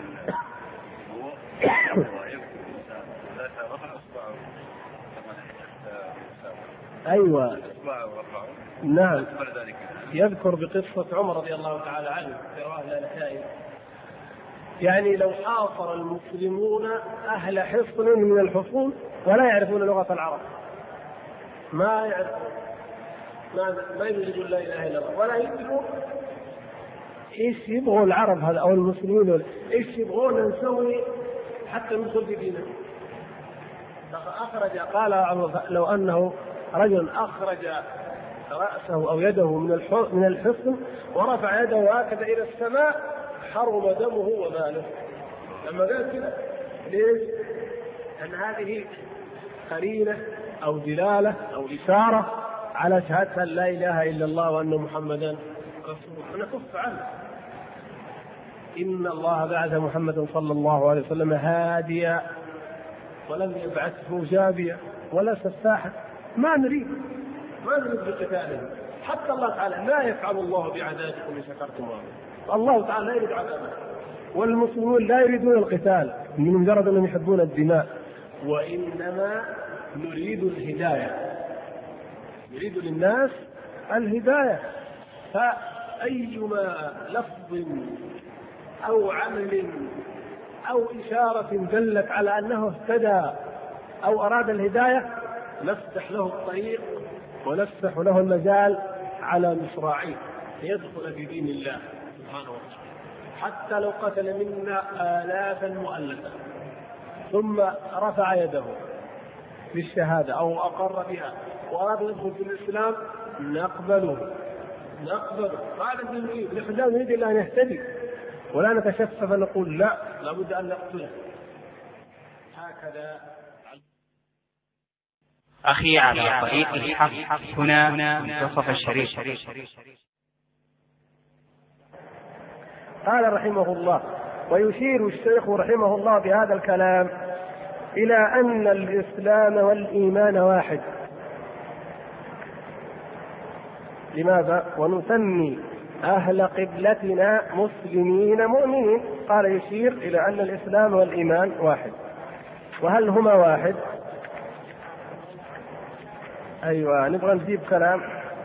A: أيوة نعم. يذكر بقصة عمر رضي الله تعالى عنه في رواية النسائي، يعني لو حاصر المسلمون أهل حصن من الحصون ولا يعرفون لغة العرب، ما يعرفون، ما يقولون لا إله إلا الله ولا يدرون إيش يبغوا العرب هذا أو المسلمين، إيش يبغون نسوي
C: حتى ندخل في دينه. أخرج قال لو أنه رجل أخرج رأسه أو يده من الحصن ورفع يده هكذا إلى السماء حرم دمه وماله. لما قال كده ليش؟ أن هذه قرينة أو دلالة أو إشارة على شهادة لا إله إلا الله وأن محمدا رسول الله. نكف عنه. إن الله بعث محمدا صلى الله عليه وسلم هاديا ولم يبعثه جابيا ولا سفاحا. ما نريد بقتالهم. حتى الله تعالى لا يفعل الله بعذابكم إن شكرتم وآمنتم. الله تعالى لا يريد عذابنا، والمسلمون لا يريدون القتال من مجرد أنهم يحبون الدماء، وإنما نريد الهداية، نريد للناس الهداية. فأيما لفظ أو عمل أو إشارة دلت على أنه اهتدى أو أراد الهداية نفتح له الطريق ونفتح له المجال على مصراعيه ليدخل في دين الله سبحانه وتعالى، حتى لو قتل منا آلافا مؤلفة ثم رفع يده بالشهادة أو أقر بها وأراد يدخل في الإسلام نقبله. هذا نريد، نحن لا نريد إلا أن يهتدي ولا نتشفف نقول لا لابد أن نقتله. هكذا
D: أخي على طريق الحق هنا منتصف الشريف.
C: قال رحمه الله: ويشير الشيخ رحمه الله بهذا الكلام إلى أن الإسلام والإيمان واحد. لماذا؟ ونسمي أهل قبلتنا مسلمين مؤمنين. قال يشير إلى أن الإسلام والإيمان واحد. وهل هما واحد؟ أيوة، نبغى نجيب كلام.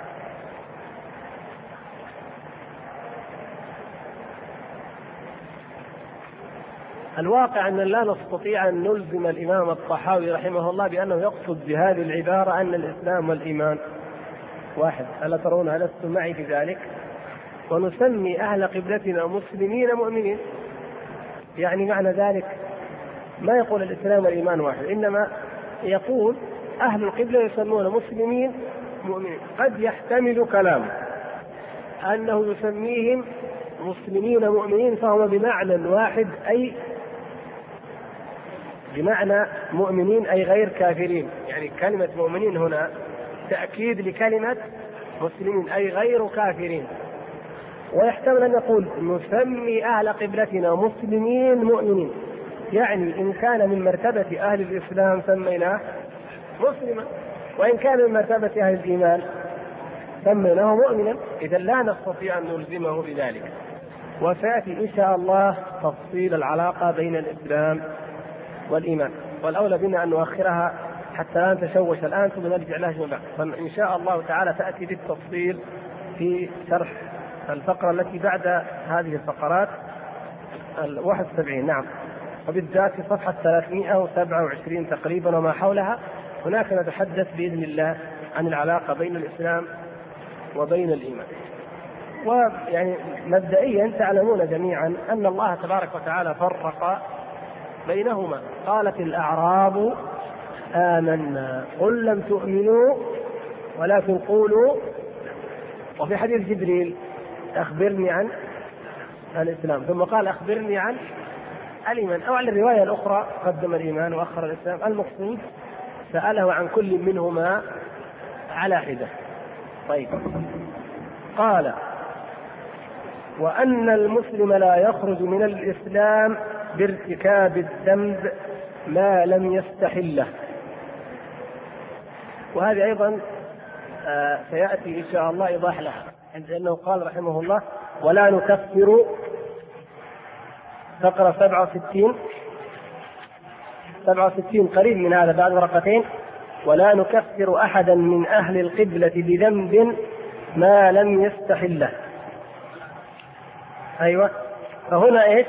C: الواقع أن لا نستطيع أن نلزم الإمام الطحاوي رحمه الله بأنه يقصد بهذه العبارة أن الإسلام والإيمان واحد. ألا ترون ألستم معي في ذلك؟ ونسمي أهل قبلتنا مسلمين مؤمنين، يعني معنى ذلك ما يقول الإسلام والإيمان واحد، إنما يقول أهل القبلة يسمون مسلمين مؤمنين. قد يحتمل كلام أنه يسميهم مسلمين مؤمنين فهم بمعنى واحد، أي بمعنى مؤمنين أي غير كافرين. يعني كلمة مؤمنين هنا تأكيد لكلمة مسلمين أي غير كافرين. ويحتمل أن نقول نسمي أهل قبلتنا مسلمين مؤمنين، يعني إن كان من مرتبة أهل الإسلام سميناه مسلما، وإن كان من مرتبة أهل الإيمان سميناه مؤمنا. إذا لا نستطيع أن نلزمه بذلك. وسيأتي إن شاء الله تفصيل العلاقة بين الإسلام والإيمان، والأولى بنا أن نؤخرها حتى لا نتشوش الآن ثم نرجع لها فيما بعد. فإن شاء الله تعالى تأتي بالتفصيل في شرح الفقرة التي بعد هذه الفقرات 71. نعم، وبالذات في صفحة 327 تقريبا وما حولها. هناك نتحدث بإذن الله عن العلاقة بين الإسلام وبين الإيمان. ويعني مبدئيا تعلمون جميعا أن الله تبارك وتعالى فرق بينهما. قالت الأعراب آمنا قل لم تؤمنوا ولكن قولوا. وفي حديث جبريل أخبرني عن الإسلام، ثم قال أخبرني عن الإيمان. أو على الرواية الأخرى قدم الإيمان وأخر الإسلام. المقصود سأله عن كل منهما على حدة. طيب، قال: وأن المسلم لا يخرج من الإسلام بارتكاب الذنب ما لم يستحله. وهذه أيضا سيأتي إن شاء الله إيضاح لها، عند أنه قال رحمه الله: ولا نكفر، فقرة 67 قريب من هذا بعد ورقتين: ولا نكفر أحدا من أهل القبلة بذنب ما لم يستحله. أيوة، فهنا إيش؟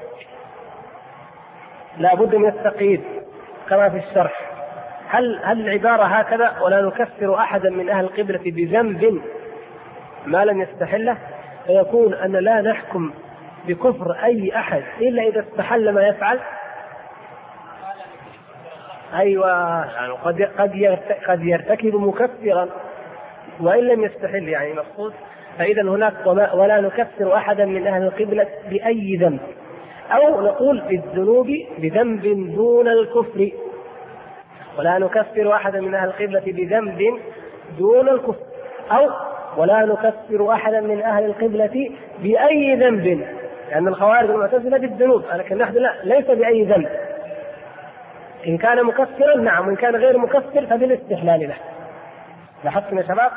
C: لا بد من التقييد كما في الشرح. هل العبارة هكذا: ولا نكفر أحدا من أهل القبلة بذنب ما لم يستحله، فيكون أن لا نحكم بكفر أي أحد إلا إذا استحل ما يفعل؟ أيوة، يعني قد يرتكب مكفرا وإن لم يستحل، يعني مقصود. فإذا هناك ولا نكفر أحدا من أهل القبلة بأي ذنب، أو نقول بالذنوب بذنب دون الكفر، ولا نكفر أحدا من أهل القبلة بذنب دون الكفر، أو ولا نكفر أحدا من أهل القبلة بأي ذنب، لأن يعني الخوارج المعتزلة بالذنوب، لكن نحن لا، ليس بأي ذنب. إن كان مكفرا نعم، وإن كان غير مكفر فبالاستحلال له. لاحظتم يا شباب؟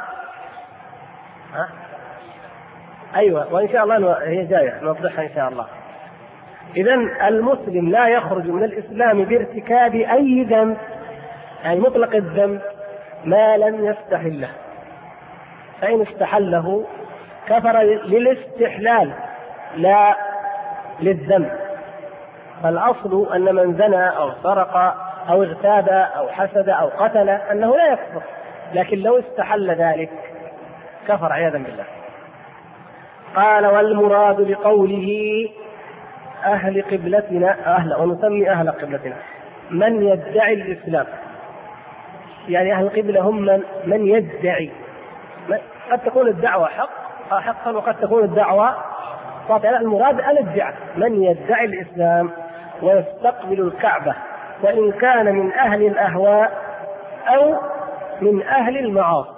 C: أيوة، وإن شاء الله هي جاية نوضحها إن شاء الله. إذن المسلم لا يخرج من الإسلام بارتكاب أي ذنب، يعني مطلق الذنب، ما لم يستحله، فإن استحله كفر للاستحلال لا للذنب. فالأصل أن من زنى أو سرق أو اغتاب أو حسد أو قتل أنه لا يكفر، لكن لو استحل ذلك كفر عياذا بالله. قال: والمراد بقوله أهل قبلتنا، ونسمي أهل قبلتنا من يدعي الإسلام، يعني أهل القبلة هم من يدعي. قد تكون الدعوة حقا وقد تكون الدعوة باطلة. المراد الادعاء، من يدعي الإسلام ويستقبل الكعبة، وإن كان من أهل الأهواء أو من أهل المعاصي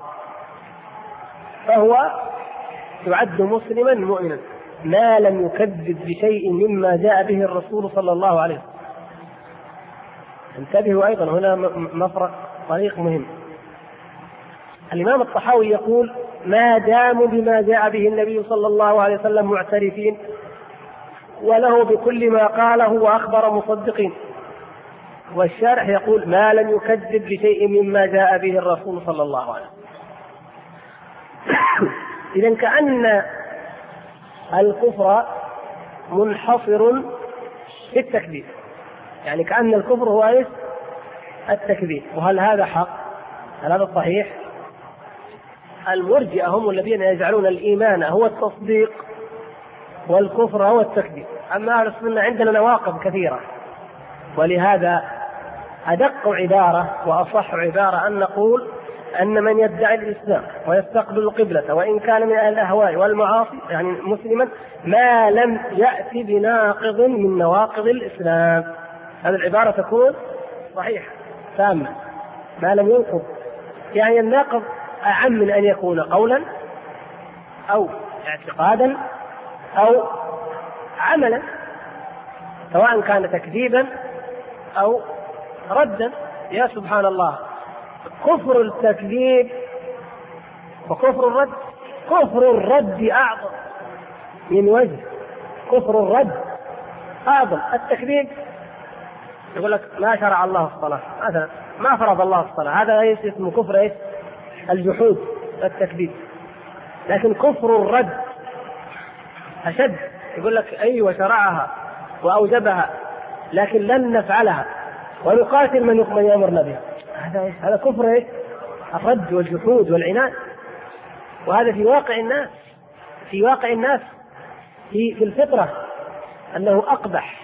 C: فهو يعد مسلما مؤمنا ما لم يكذب بشيء مما جاء به الرسول صلى الله عليه وسلم. انتبهوا أيضا، هنا مفرق طريق مهم. الإمام الطحاوي يقول: ما داموا بما جاء به النبي صلى الله عليه وسلم معترفين وله بكل ما قاله وأخبر مصدقين. والشارح يقول: ما لم يكذب بشيء مما جاء به الرسول صلى الله عليه وسلم. إذن كأن الكفر منحصر في التكذيب، يعني كأن الكفر هو التكذيب. وهل هذا حق؟ هل هذا صحيح؟ المرجئة هم الذين يجعلون الإيمان هو التصديق والكفر هو التكذيب. أما أهل السنة عندنا نواقض كثيرة، ولهذا أدق عبارة وأصح عبارة أن نقول أن من يدعي الإسلام ويستقبل القبلة وإن كان من أهل الأهواء والمعاصي، يعني مسلما، ما لم يأتي بناقض من نواقض الإسلام. هذه العبارة تكون صحيحة تامة، ما لم ينقض، يعني الناقض أعم من أن يكون قولا أو اعتقادا أو عملا، سواء كان تكذيبا أو ردا. يا سبحان الله، كفر التكذيب وكفر الرد، كفر الرد أعظم من وجه. كفر الرد أعظم. التكذيب يقول لك ما شرع الله الصلاة مثلا، ما فرض الله الصلاة، هذا اسمه كفر الجحود التكذيب. لكن كفر الرد أشد، يقول لك أيوة شرعها وأوجبها لكن لن نفعلها ونقاتل من يأمرنا بها. هذا كفر الرد والجحود والعناد. وهذا في واقع الناس، في واقع الناس في الفطرة أنه أقبح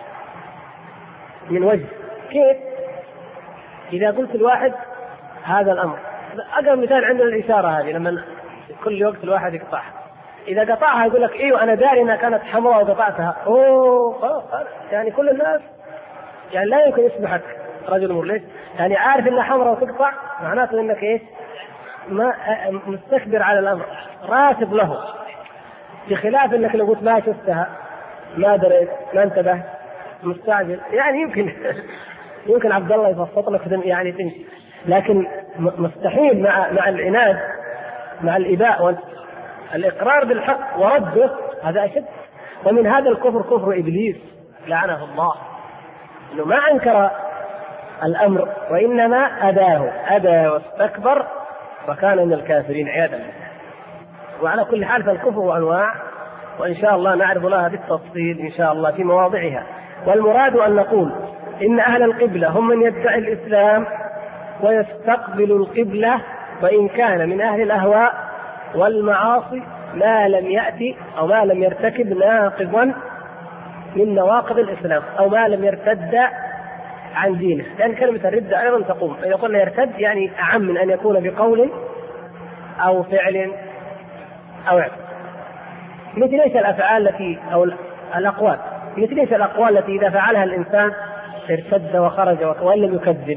C: من وجه. كيف؟ إذا قلت الواحد هذا الأمر، أقرب مثال عندنا الإشارة هذه، لما كل وقت الواحد يقطعها، إذا قطعها يقول لك إيوه أنا داري أنها كانت حمراء وقطعتها، أوه خلاص، يعني كل الناس يعني لا يمكن يسمحك رجل مرلس، يعني عارف أنها حمراء وتقطع، معناته أنك إيش؟ ما مستكبر على الأمر، راتب له، بخلاف أنك لو قلت ما شفتها ما دريت ما انتبه مستعجل، يعني يمكن عبد الله يبسط لك يعني تمشي. لكن مستحيل مع العناد، مع الإباء والإقرار بالحق ورده، هذا أشد. ومن هذا الكفر كفر إبليس لعنه الله، إنه ما أنكر الأمر وإنما أبى واستكبر وكان من الكافرين عياذا بالله. وعلى كل حال فالكفر أنواع، وإن شاء الله نعرض لها بالتفصيل إن شاء الله في مواضعها. والمراد أن نقول إن أهل القبلة هم من يدعي الإسلام ويستقبل القبلة وإن كان من أهل الأهواء والمعاصي ما لم يأتي أو ما لم يرتكب ناقضا من نواقض الإسلام، أو ما لم يرتد عن دينه، لأن كلمة الردة أيضا تقوم. إذا قلنا يرتد يعني أعم من أن يكون بقول أو فعل أو اعتقاد. مثل ايش الأفعال التي أو الأقوال، مثل ايش الأقوال التي إذا فعلها الإنسان ارتد وخرج وإن لم يكذب؟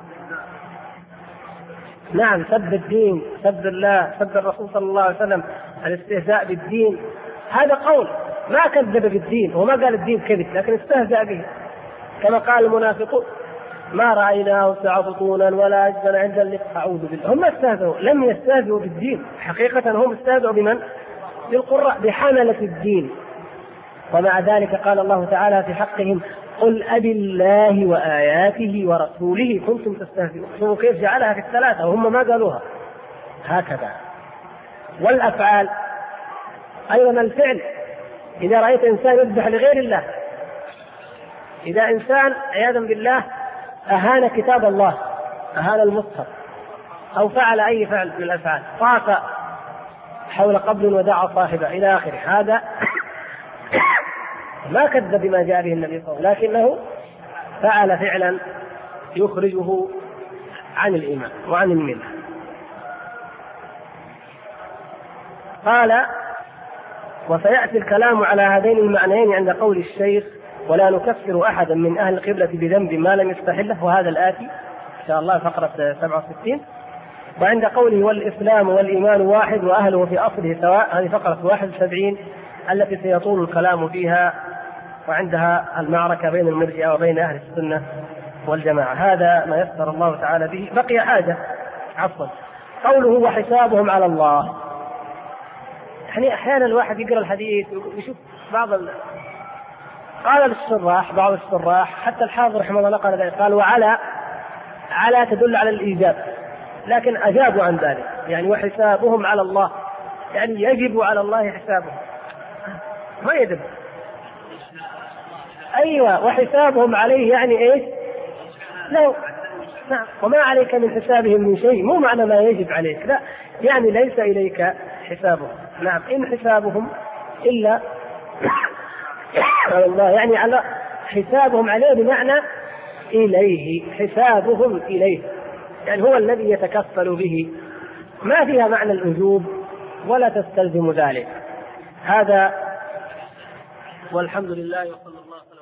C: نعم، سب الدين، سب الله، سب الرسول صلى الله عليه وسلم، الاستهزاء بالدين، هذا قول ما كذب بالدين وما قال الدين كذب، لكن استهزأ به، كما قال المنافقون ما رأيناه سعى بطونا ولا أجبن عند اللقاء. أعوذ بالله، هم استهزئوا، لم يستهزئوا بالدين، حقيقة هم استهزئوا بمن؟ بالقراء، بحملة الدين. ومع ذلك قال الله تعالى في حقهم قل أبي الله وآياته ورسوله كنتم تستهزئون. شوفوا كيف جعلها في الثلاثة وهم ما قالوها. هكذا. والأفعال أيضا، الفعل، إذا رأيت إنسان يذبح لغير الله، إذا إنسان عياذا بالله أهان كتاب الله، أهان المصحف، أو فعل أي فعل من الأفعال، طاف حول قبر ودعا صاحبه إلى آخره، هذا ما كذب بما جاء به النبي صلى الله عليه وسلم، لكنه فعل فعلا يخرجه عن الإيمان وعن الملة. قال وسيأتي الكلام على هذين المعنيين عند قول الشيخ ولا نكفر أحدا من أهل القبلة بذنب ما لم يستحله، وهذا الآتي إن شاء الله فقرة 67. وعند قوله والإسلام والإيمان واحد وأهله في أصله سواء، هذه فقرة 71 التي سيطول الكلام فيها، وعندها المعركة بين المرجئة وبين أهل السنة والجماعة. هذا ما يسر الله تعالى به. بقي حاجة، عفوا، قوله وحسابهم على الله. يعني أحيانا الواحد يقرأ الحديث ويشوف قال الشراح، بعض الشراح حتى الحافظ رحمه الله نقل ذلك، قال وعلى تدل على الإيجاب، لكن أجابوا عن ذلك، يعني وحسابهم على الله، يعني يجب على الله حسابهم، ما يجب. أيوة، وحسابهم عليه يعني إيش؟ لا، نعم، وما عليك من حسابهم من شيء، مو معنى ما يجب عليك، لا، يعني ليس إليك حسابهم. نعم، إن حسابهم إلا على الله، يعني على حسابهم عليه بمعنى إليه، حسابهم إليه، يعني هو الذي يتكفل به، ما فيها معنى الوجوب ولا تستلزم ذلك. هذا والحمد لله وصلى الله